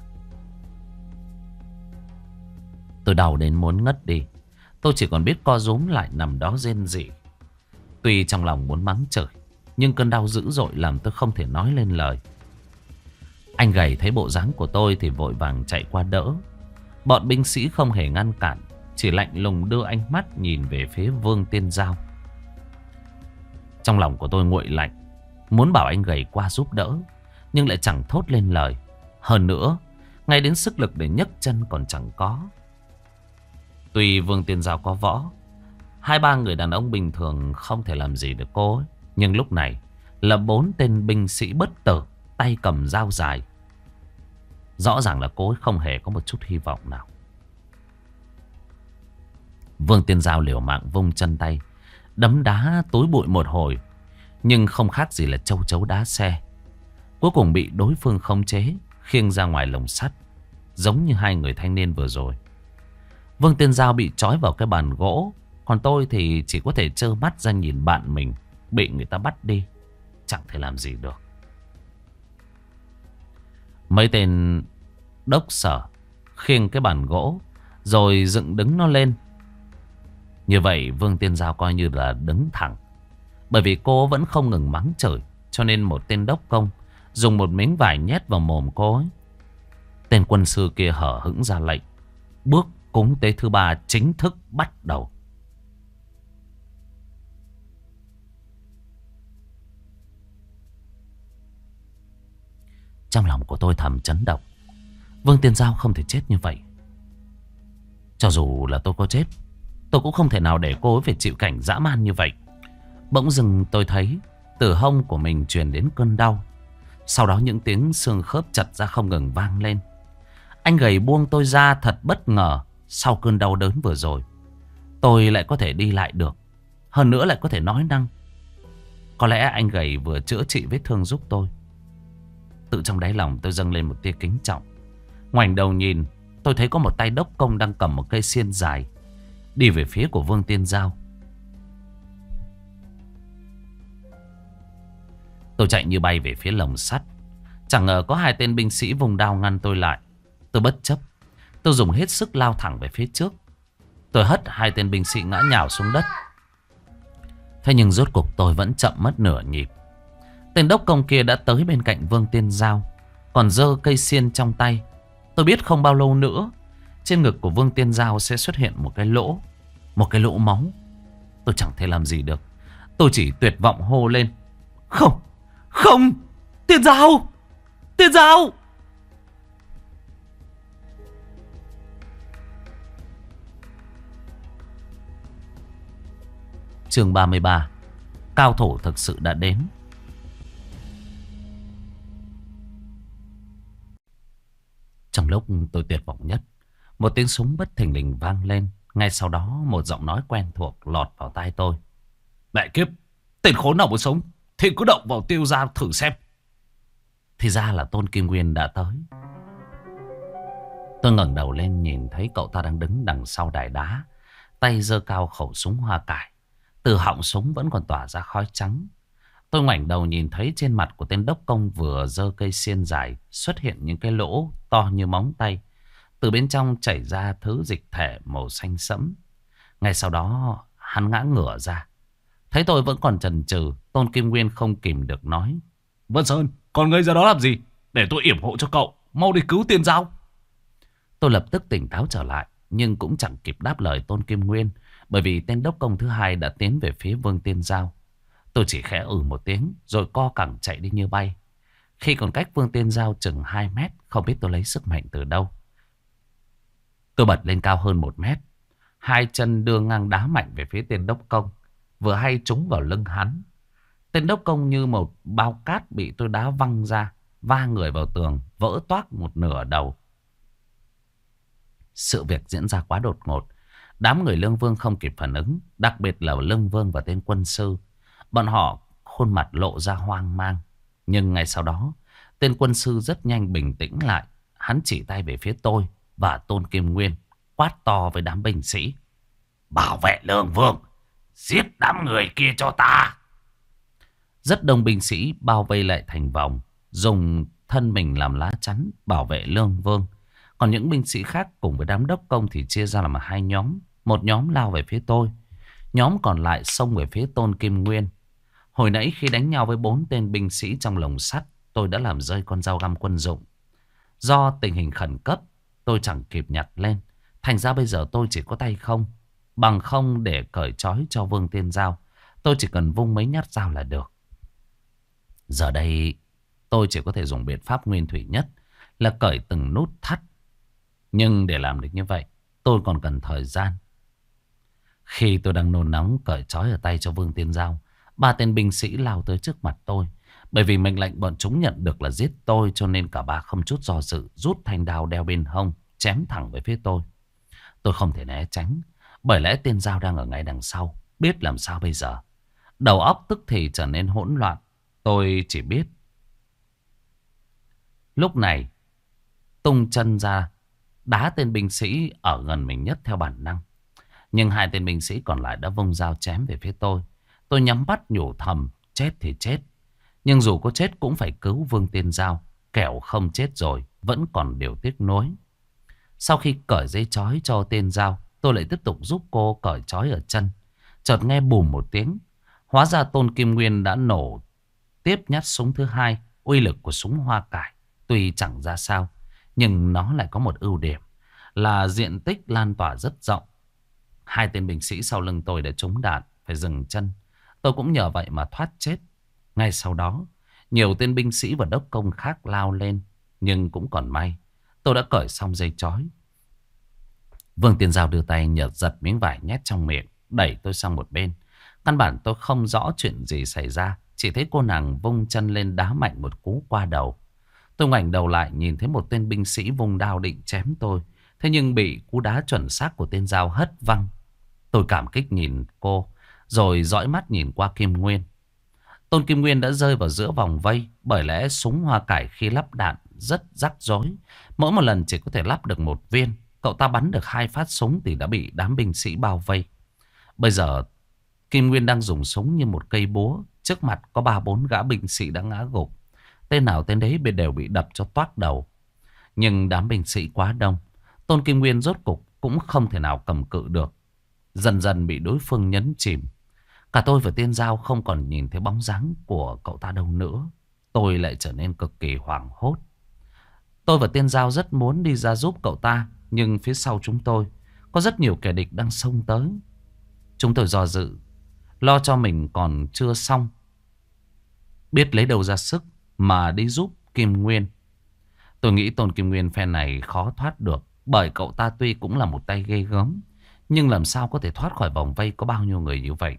Tôi đau đến muốn ngất đi. Tôi chỉ còn biết co rúm lại nằm đó rên rỉ. Tuy trong lòng muốn mắng chửi, nhưng cơn đau dữ dội làm tôi không thể nói lên lời. Anh Gầy thấy bộ dáng của tôi thì vội vàng chạy qua đỡ. Bọn binh sĩ không hề ngăn cản, chỉ lạnh lùng đưa ánh mắt nhìn về phía Vương Tiên Giao. Trong lòng của tôi nguội lạnh, muốn bảo anh Gầy qua giúp đỡ, nhưng lại chẳng thốt lên lời. Hơn nữa, ngay đến sức lực để nhấc chân còn chẳng có. Tuy Vương Tiên Giao có võ, 2-3 người đàn ông bình thường không thể làm gì được cô ấy. Nhưng lúc này là 4 tên binh sĩ bất tử, tay cầm dao dài. Rõ ràng là cô ấy không hề có một chút hy vọng nào. Vương Tiên Giao liều mạng vung chân tay, đấm đá túi bụi một hồi, nhưng không khác gì là châu chấu đá xe. Cuối cùng bị đối phương khống chế, khiêng ra ngoài lồng sắt, giống như 2 người thanh niên vừa rồi. Vương Tiên Giao bị trói vào cái bàn gỗ, còn tôi thì chỉ có thể trơ mắt ra nhìn bạn mình bị người ta bắt đi, chẳng thể làm gì được. Mấy tên đốc sở khiêng cái bàn gỗ rồi dựng đứng nó lên. Như vậy Vương Tiên Giao coi như là đứng thẳng. Bởi vì cô vẫn không ngừng mắng chửi, cho nên một tên đốc công dùng một miếng vải nhét vào mồm cô ấy. Tên quân sư kia hở hững ra lệnh. Bước cúng tế thứ 3 chính thức bắt đầu. Trong lòng của tôi thầm chấn động. Vương Tiên Giao không thể chết như vậy. Cho dù là tôi có chết, tôi cũng không thể nào để cô ấy phải chịu cảnh dã man như vậy. Bỗng dưng tôi thấy từ hông của mình truyền đến cơn đau. Sau đó những tiếng xương khớp chật ra không ngừng vang lên. Anh Gầy buông tôi ra thật bất ngờ. Sau cơn đau đớn vừa rồi, tôi lại có thể đi lại được. Hơn nữa lại có thể nói năng. Có lẽ anh Gầy vừa chữa trị vết thương giúp tôi. Tự trong đáy lòng tôi dâng lên một tia kính trọng. Ngoảnh đầu nhìn, tôi thấy có một tay đốc công đang cầm một cây xiên dài, đi về phía của Vương Tiên Giao. Tôi chạy như bay về phía lồng sắt. Chẳng ngờ có 2 tên binh sĩ vùng đao ngăn tôi lại. Tôi bất chấp, tôi dùng hết sức lao thẳng về phía trước. Tôi hất 2 tên binh sĩ ngã nhào xuống đất. Thế nhưng rốt cuộc tôi vẫn chậm mất nửa nhịp. Tên đốc công kia đã tới bên cạnh Vương Tiên Giao, còn giơ cây xiên trong tay. Tôi biết không bao lâu nữa trên ngực của Vương Tiên Giao sẽ xuất hiện một cái lỗ. Một cái lỗ máu. Tôi chẳng thể làm gì được. Tôi chỉ tuyệt vọng hô lên. Không, không, Tiên Giao, Tiên Giao. Chương 33. Cao thủ thực sự đã đến. Trong lúc tôi tuyệt vọng nhất, một tiếng súng bất thình lình vang lên. Ngay sau đó một giọng nói quen thuộc lọt vào tai tôi. Mẹ kiếp, tên khốn nào muốn sống thì cứ động vào tiêu ra thử xem. Thì ra là Tôn Kim Nguyên đã tới. Tôi ngẩng đầu lên nhìn thấy cậu ta đang đứng đằng sau đài đá, tay giơ cao khẩu súng hoa cải. Từ họng súng vẫn còn tỏa ra khói trắng. Tôi ngoảnh đầu nhìn thấy trên mặt của tên đốc công vừa giơ cây xiên dài xuất hiện những cái lỗ to như móng tay. Từ bên trong chảy ra thứ dịch thể màu xanh sẫm. Ngay sau đó hắn ngã ngửa ra. Thấy tôi vẫn còn chần chừ, Tôn Kim Nguyên không kìm được nói. Vân Sơn, còn ngây ra đó làm gì? Để tôi yểm hộ cho cậu, mau đi cứu Tiên Giao. Tôi lập tức tỉnh táo trở lại, nhưng cũng chẳng kịp đáp lời Tôn Kim Nguyên, bởi vì tên đốc công thứ 2 đã tiến về phía Vương Tiên Giao. Tôi chỉ khẽ một tiếng rồi co cẳng chạy đi như bay. Khi còn cách Vương Tiên Giao chừng 2 mét, không biết tôi lấy sức mạnh từ đâu. Tôi bật lên cao hơn 1 mét. 2 chân đưa ngang đá mạnh về phía tên đốc công, vừa hay trúng vào lưng hắn. Tên đốc công như một bao cát bị tôi đá văng ra, va người vào tường, vỡ toác một nửa đầu. Sự việc diễn ra quá đột ngột. Đám người Lương Vương không kịp phản ứng, đặc biệt là Lương Vương và tên quân sư. Bọn họ khuôn mặt lộ ra hoang mang. Nhưng ngay sau đó, tên quân sư rất nhanh bình tĩnh lại. Hắn chỉ tay về phía tôi và Tôn Kim Nguyên, quát to với đám binh sĩ. Bảo vệ Lương Vương, giết đám người kia cho ta. Rất đông binh sĩ bao vây lại thành vòng, dùng thân mình làm lá chắn bảo vệ Lương Vương. Còn những binh sĩ khác cùng với đám đốc công thì chia ra làm hai nhóm. Một nhóm lao về phía tôi, nhóm còn lại xông về phía Tôn Kim Nguyên. Hồi nãy khi đánh nhau với 4 tên binh sĩ trong lồng sắt, tôi đã làm rơi con dao găm quân dụng. Do tình hình khẩn cấp, tôi chẳng kịp nhặt lên. Thành ra bây giờ tôi chỉ có tay không. Bằng không để cởi trói cho Vương Tiên Giao, tôi chỉ cần vung mấy nhát dao là được. Giờ đây tôi chỉ có thể dùng biện pháp nguyên thủy nhất là cởi từng nút thắt. Nhưng để làm được như vậy, tôi còn cần thời gian. Khi tôi đang nôn nóng cởi trói ở tay cho Vương Tiên Giao, 3 tên binh sĩ lao tới trước mặt tôi. Bởi vì mệnh lệnh bọn chúng nhận được là giết tôi, cho nên cả ba không chút do dự rút thanh đao đeo bên hông, chém thẳng về phía tôi. Tôi không thể né tránh, bởi lẽ Tiên Giao đang ở ngay đằng sau. Biết làm sao bây giờ. Đầu óc tức thì trở nên hỗn loạn. Tôi chỉ biết lúc này tung chân ra đá tên binh sĩ ở gần mình nhất theo bản năng. Nhưng 2 tên binh sĩ còn lại đã vung dao chém về phía tôi. Tôi nhắm mắt nhủ thầm, chết thì chết. Nhưng dù có chết cũng phải cứu Vương Tiên Giao. Kẻo không chết rồi, vẫn còn điều tiếc nuối. Sau khi cởi dây trói cho Tiên Giao, tôi lại tiếp tục giúp cô cởi trói ở chân. Chợt nghe bùm một tiếng. Hóa ra Tôn Kim Nguyên đã nổ tiếp nhát súng thứ 2. Uy lực của súng hoa cải tuy chẳng ra sao, nhưng nó lại có một ưu điểm là diện tích lan tỏa rất rộng. 2 tên binh sĩ sau lưng tôi đã trúng đạn, phải dừng chân. Tôi cũng nhờ vậy mà thoát chết. Ngay sau đó, nhiều tên binh sĩ và đốc công khác lao lên. Nhưng cũng còn may, tôi đã cởi xong dây trói. Vương Tiên Giao đưa tay giật miếng vải nhét trong miệng, đẩy tôi sang một bên. Căn bản tôi không rõ chuyện gì xảy ra, chỉ thấy cô nàng vung chân lên đá mạnh một cú qua đầu. Tôi ngoảnh đầu lại nhìn thấy một tên binh sĩ vung đao định chém tôi. Thế nhưng bị cú đá chuẩn xác của tên Giao hất văng. Tôi cảm kích nhìn cô, rồi dõi mắt nhìn qua Kim Nguyên. Tôn Kim Nguyên đã rơi vào giữa vòng vây. Bởi lẽ súng hoa cải khi lắp đạn rất rắc rối. Mỗi một lần chỉ có thể lắp được 1 viên. Cậu ta bắn được 2 phát súng thì đã bị đám binh sĩ bao vây. Bây giờ Kim Nguyên đang dùng súng như một cây búa. Trước mặt có 3-4 gã binh sĩ đã ngã gục. Tên nào tên đấy đều bị đập cho toác đầu. Nhưng đám binh sĩ quá đông, Tôn Kim Nguyên rốt cục cũng không thể nào cầm cự được. Dần dần bị đối phương nhấn chìm. Cả tôi và Tiên Giao không còn nhìn thấy bóng dáng của cậu ta đâu nữa. Tôi lại trở nên cực kỳ hoảng hốt. Tôi và Tiên Giao rất muốn đi ra giúp cậu ta, nhưng phía sau chúng tôi có rất nhiều kẻ địch đang xông tới. Chúng tôi do dự, lo cho mình còn chưa xong, biết lấy đâu ra sức mà đi giúp Kim Nguyên. Tôi nghĩ Tôn Kim Nguyên phe này khó thoát được, bởi cậu ta tuy cũng là một tay ghê gớm, nhưng làm sao có thể thoát khỏi vòng vây có bao nhiêu người như vậy.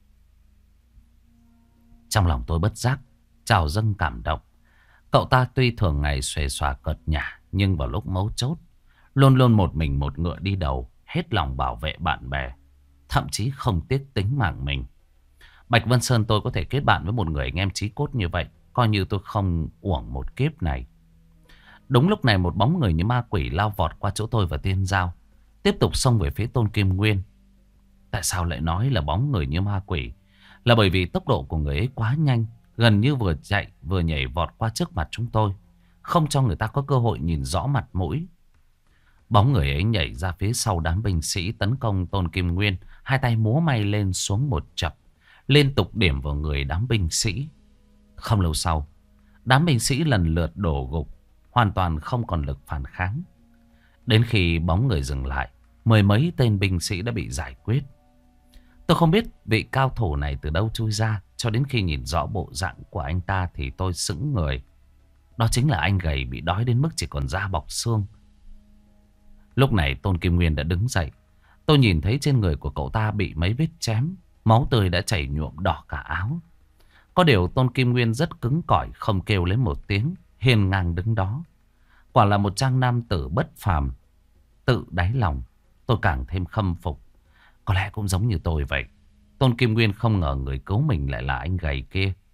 Trong lòng tôi bất giác trào dâng cảm động. Cậu ta tuy thường ngày xuề xòa cợt nhả, nhưng vào lúc mấu chốt luôn luôn một mình một ngựa đi đầu, hết lòng bảo vệ bạn bè, thậm chí không tiếc tính mạng mình. Bạch Vân Sơn tôi có thể kết bạn với một người anh em chí cốt như vậy, coi như tôi không uổng một kiếp này. Đúng lúc này một bóng người như ma quỷ lao vọt qua chỗ tôi và Tiên Giao, tiếp tục xông về phía Tôn Kim Nguyên. Tại sao lại nói là bóng người như ma quỷ? Là bởi vì tốc độ của người ấy quá nhanh, gần như vừa chạy vừa nhảy vọt qua trước mặt chúng tôi, không cho người ta có cơ hội nhìn rõ mặt mũi. Bóng người ấy nhảy ra phía sau đám binh sĩ tấn công Tôn Kim Nguyên, 2 tay múa may lên xuống một chập, liên tục điểm vào người đám binh sĩ. Không lâu sau, đám binh sĩ lần lượt đổ gục, hoàn toàn không còn lực phản kháng. Đến khi bóng người dừng lại, 10 mấy tên binh sĩ đã bị giải quyết. Tôi không biết vị cao thủ này từ đâu chui ra, cho đến khi nhìn rõ bộ dạng của anh ta thì tôi sững người. Đó chính là anh gầy bị đói đến mức chỉ còn da bọc xương. Lúc này Tôn Kim Nguyên đã đứng dậy. Tôi nhìn thấy trên người của cậu ta bị mấy vết chém, máu tươi đã chảy nhuộm đỏ cả áo. Có điều Tôn Kim Nguyên rất cứng cỏi, không kêu lên một tiếng, hiên ngang đứng đó. Quả là một trang nam tử bất phàm. Tự đáy lòng tôi càng thêm khâm phục. Có lẽ cũng giống như tôi vậy. Tôn Kim Nguyên không ngờ người cứu mình lại là anh gầy kia.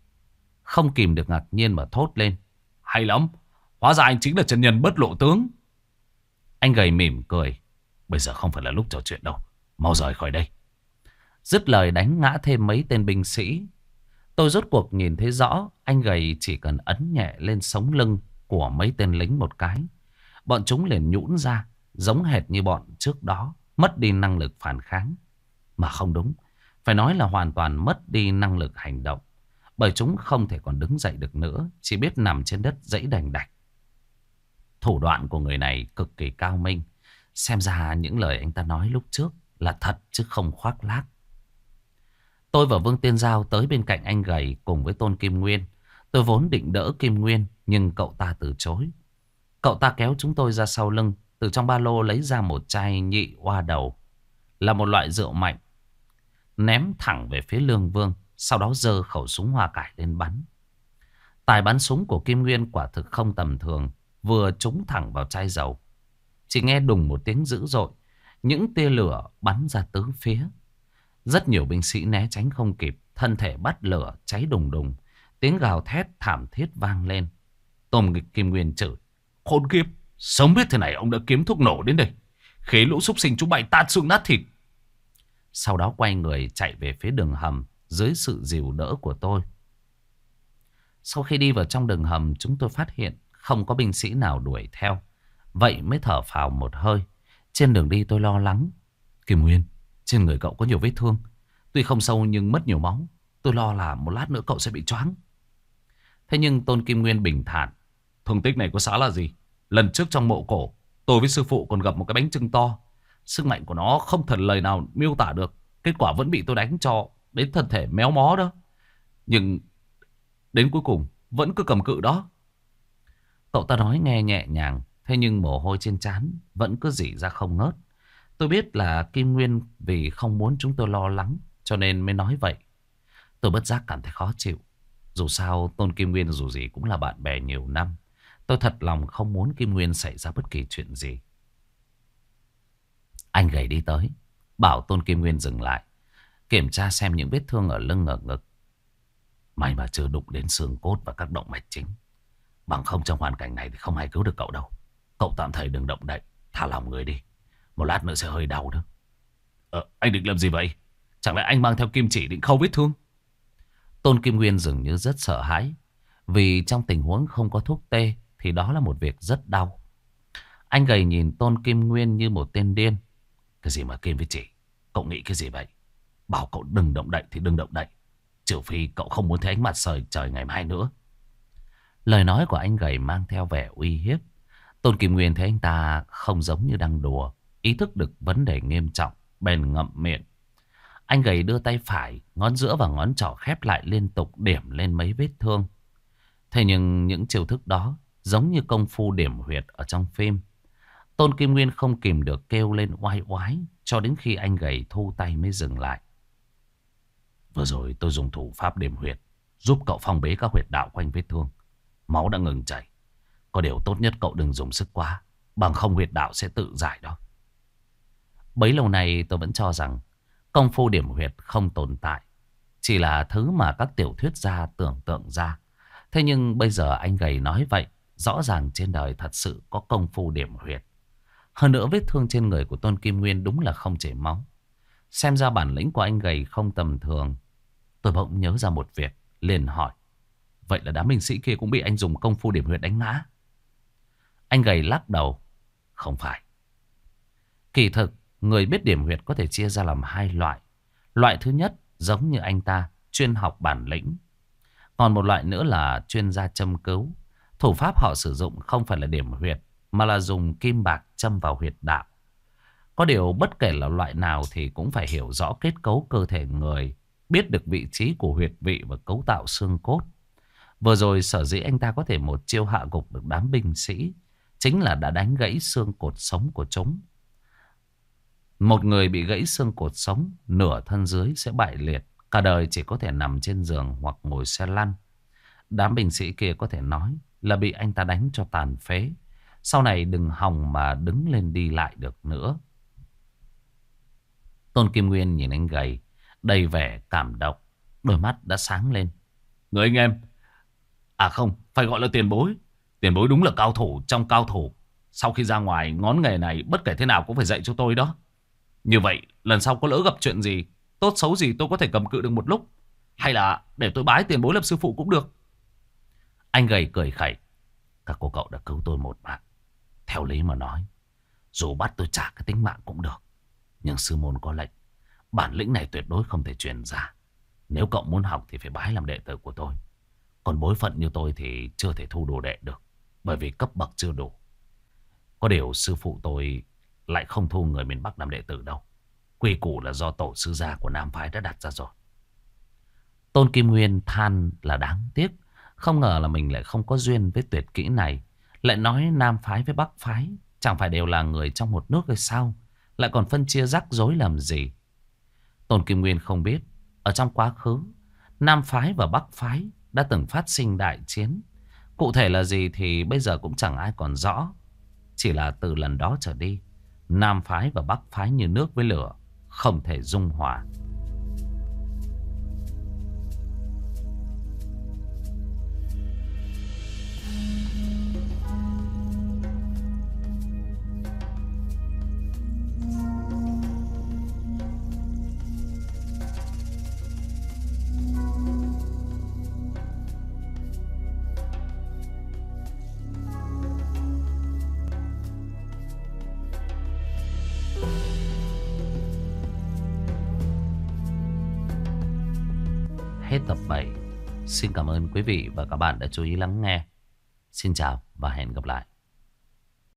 không kìm được ngạc nhiên mà thốt lên. Hay lắm, hóa ra anh chính là chân nhân bất lộ tướng. Anh gầy mỉm cười. Bây giờ không phải là lúc trò chuyện đâu, mau rời khỏi đây. Dứt lời đánh ngã thêm mấy tên binh sĩ. Tôi rốt cuộc nhìn thấy rõ, anh gầy chỉ cần ấn nhẹ lên sống lưng của mấy tên lính một cái, bọn chúng liền nhũn ra, giống hệt như bọn trước đó, mất đi năng lực phản kháng. Mà không đúng, phải nói là hoàn toàn mất đi năng lực hành động, bởi chúng không thể còn đứng dậy được nữa, chỉ biết nằm trên đất giãy đành đạch. Thủ đoạn của người này cực kỳ cao minh. Xem ra những lời anh ta nói lúc trước là thật chứ không khoác lác. Tôi và Vương Tiên Giao tới bên cạnh anh gầy cùng với Tôn Kim Nguyên. Tôi vốn định đỡ Kim Nguyên, nhưng cậu ta từ chối. Cậu ta kéo chúng tôi ra sau lưng, từ trong ba lô lấy ra một chai nhị oa đầu, là một loại rượu mạnh, ném thẳng về phía Lương Vương, sau đó giơ khẩu súng hoa cải lên bắn. Tài bắn súng của Kim Nguyên quả thực không tầm thường, vừa trúng thẳng vào chai dầu. Chỉ nghe đùng một tiếng dữ dội, những tia lửa bắn ra tứ phía. Rất nhiều binh sĩ né tránh không kịp, thân thể bắt lửa cháy đùng đùng, tiếng gào thét thảm thiết vang lên. Tôn Kim Nguyên chửi: Khốn kiếp, sớm biết thế này ông đã kiếm thuốc nổ đến đây, khế lũ súc sinh chúng bay tan xương nát thịt. Sau đó quay người chạy về phía đường hầm dưới sự dìu đỡ của tôi. Sau khi đi vào trong đường hầm, chúng tôi phát hiện không có binh sĩ nào đuổi theo, vậy mới thở phào một hơi. Trên đường đi tôi lo lắng. Kim Nguyên, trên người cậu có nhiều vết thương, tuy không sâu nhưng mất nhiều máu. Tôi lo là một lát nữa cậu sẽ bị choáng. Thế nhưng Tôn Kim Nguyên bình thản: Thương tích này có xá là gì? Lần trước trong mộ cổ, tôi với sư phụ còn gặp một cái bánh chưng to. Sức mạnh của nó không thể lời nào miêu tả được. Kết quả vẫn bị tôi đánh cho đến thân thể méo mó đó. Nhưng đến cuối cùng vẫn cứ cầm cự đó. Cậu ta nói nghe nhẹ nhàng, thế nhưng mồ hôi trên trán vẫn cứ rỉ ra không ngớt. Tôi biết là Kim Nguyên vì không muốn chúng tôi lo lắng cho nên mới nói vậy. Tôi bất giác cảm thấy khó chịu. Dù sao Tôn Kim Nguyên dù gì cũng là bạn bè nhiều năm. Tôi thật lòng không muốn Kim Nguyên xảy ra bất kỳ chuyện gì. Anh gầy đi tới, bảo Tôn Kim Nguyên dừng lại, kiểm tra xem những vết thương ở lưng ở ngực. May mà chưa đụng đến xương cốt và các động mạch chính. Bằng không trong hoàn cảnh này thì không ai cứu được cậu đâu. Cậu tạm thời đừng động đậy, thả lỏng người đi. Một lát nữa sẽ hơi đau đó. Anh định làm gì vậy? Chẳng lẽ anh mang theo kim chỉ định khâu vết thương? Tôn Kim Nguyên dường như rất sợ hãi. Vì trong tình huống không có thuốc tê thì đó là một việc rất đau. Anh gầy nhìn Tôn Kim Nguyên như một tên điên. Cái gì mà kim với chỉ? Cậu nghĩ cái gì vậy? Bảo cậu đừng động đậy thì đừng động đậy, trừ phi cậu không muốn thấy ánh mặt trời ngày mai nữa. Lời nói của anh gầy mang theo vẻ uy hiếp. Tôn Kim Nguyên thấy anh ta không giống như đang đùa, ý thức được vấn đề nghiêm trọng, bèn ngậm miệng. Anh gầy đưa tay phải, ngón giữa và ngón trỏ khép lại liên tục điểm lên mấy vết thương. Thế nhưng những chiêu thức đó giống như công phu điểm huyệt ở trong phim. Tôn Kim Nguyên không kìm được kêu lên oai oái, cho đến khi anh gầy thu tay mới dừng lại. Vừa rồi tôi dùng thủ pháp điểm huyệt, giúp cậu phong bế các huyệt đạo quanh vết thương. Máu đã ngừng chảy. Có điều tốt nhất cậu đừng dùng sức quá, bằng không huyệt đạo sẽ tự giải đó. Bấy lâu nay tôi vẫn cho rằng công phu điểm huyệt không tồn tại, chỉ là thứ mà các tiểu thuyết gia tưởng tượng ra. Thế nhưng bây giờ anh gầy nói vậy, rõ ràng trên đời thật sự có công phu điểm huyệt. Hơn nữa vết thương trên người của Tôn Kim Nguyên đúng là không chảy máu. Xem ra bản lĩnh của anh gầy không tầm thường. Tôi bỗng nhớ ra một việc, liền hỏi: Vậy là đám binh sĩ kia cũng bị anh dùng công phu điểm huyệt đánh ngã? Anh gầy lắc đầu: Không phải. Kỳ thực, người biết điểm huyệt có thể chia ra làm hai loại. Loại thứ nhất giống như anh ta, chuyên học bản lĩnh. Còn một loại nữa là chuyên gia châm cứu. Thủ pháp họ sử dụng không phải là điểm huyệt, mà là dùng kim bạc châm vào huyệt đạo. Có điều bất kể là loại nào thì cũng phải hiểu rõ kết cấu cơ thể người, biết được vị trí của huyệt vị và cấu tạo xương cốt. Vừa rồi sở dĩ anh ta có thể một chiêu hạ gục được đám binh sĩ, chính là đã đánh gãy xương cột sống của chúng. Một người bị gãy xương cột sống, nửa thân dưới sẽ bại liệt, cả đời chỉ có thể nằm trên giường hoặc ngồi xe lăn. Đám binh sĩ kia có thể nói là bị anh ta đánh cho tàn phế, sau này đừng hòng mà đứng lên đi lại được nữa. Tôn Kim Nguyên nhìn anh gầy, đầy vẻ cảm động, đôi mắt đã sáng lên. Người anh em, À không, phải gọi là tiền bối. Tiền bối đúng là cao thủ trong cao thủ. Sau khi ra ngoài, ngón nghề này bất kể thế nào cũng phải dạy cho tôi đó. Như vậy, lần sau có lỡ gặp chuyện gì, tốt xấu gì tôi có thể cầm cự được một lúc. Hay là để tôi bái tiền bối làm sư phụ cũng được. Anh gầy cười khẩy. Các cô cậu đã cứu tôi một mạng. Theo lý mà nói, dù bắt tôi trả cái tính mạng cũng được. Nhưng sư môn có lệnh, bản lĩnh này tuyệt đối không thể truyền ra. Nếu cậu muốn học thì phải bái làm đệ tử của tôi. Còn bối phận như tôi thì chưa thể thu đồ đệ được, bởi vì cấp bậc chưa đủ. Có điều sư phụ tôi lại không thu người miền Bắc làm đệ tử đâu. Quy củ là do tổ sư gia của Nam Phái đã đặt ra rồi. Tôn Kim Nguyên than là đáng tiếc. Không ngờ là mình lại không có duyên với tuyệt kỹ này. Lại nói Nam Phái với Bắc Phái chẳng phải đều là người trong một nước hay sao? Lại còn phân chia rắc rối làm gì? Tôn Kim Nguyên không biết. Ở trong quá khứ, Nam Phái và Bắc Phái đã từng phát sinh đại chiến. Cụ thể là gì thì bây giờ cũng chẳng ai còn rõ. Chỉ là từ lần đó trở đi, Nam Phái và Bắc Phái như nước với lửa, không thể dung hòa. Hết tập 7. Xin cảm ơn quý vị và các bạn đã chú ý lắng nghe. Xin chào và hẹn gặp lại.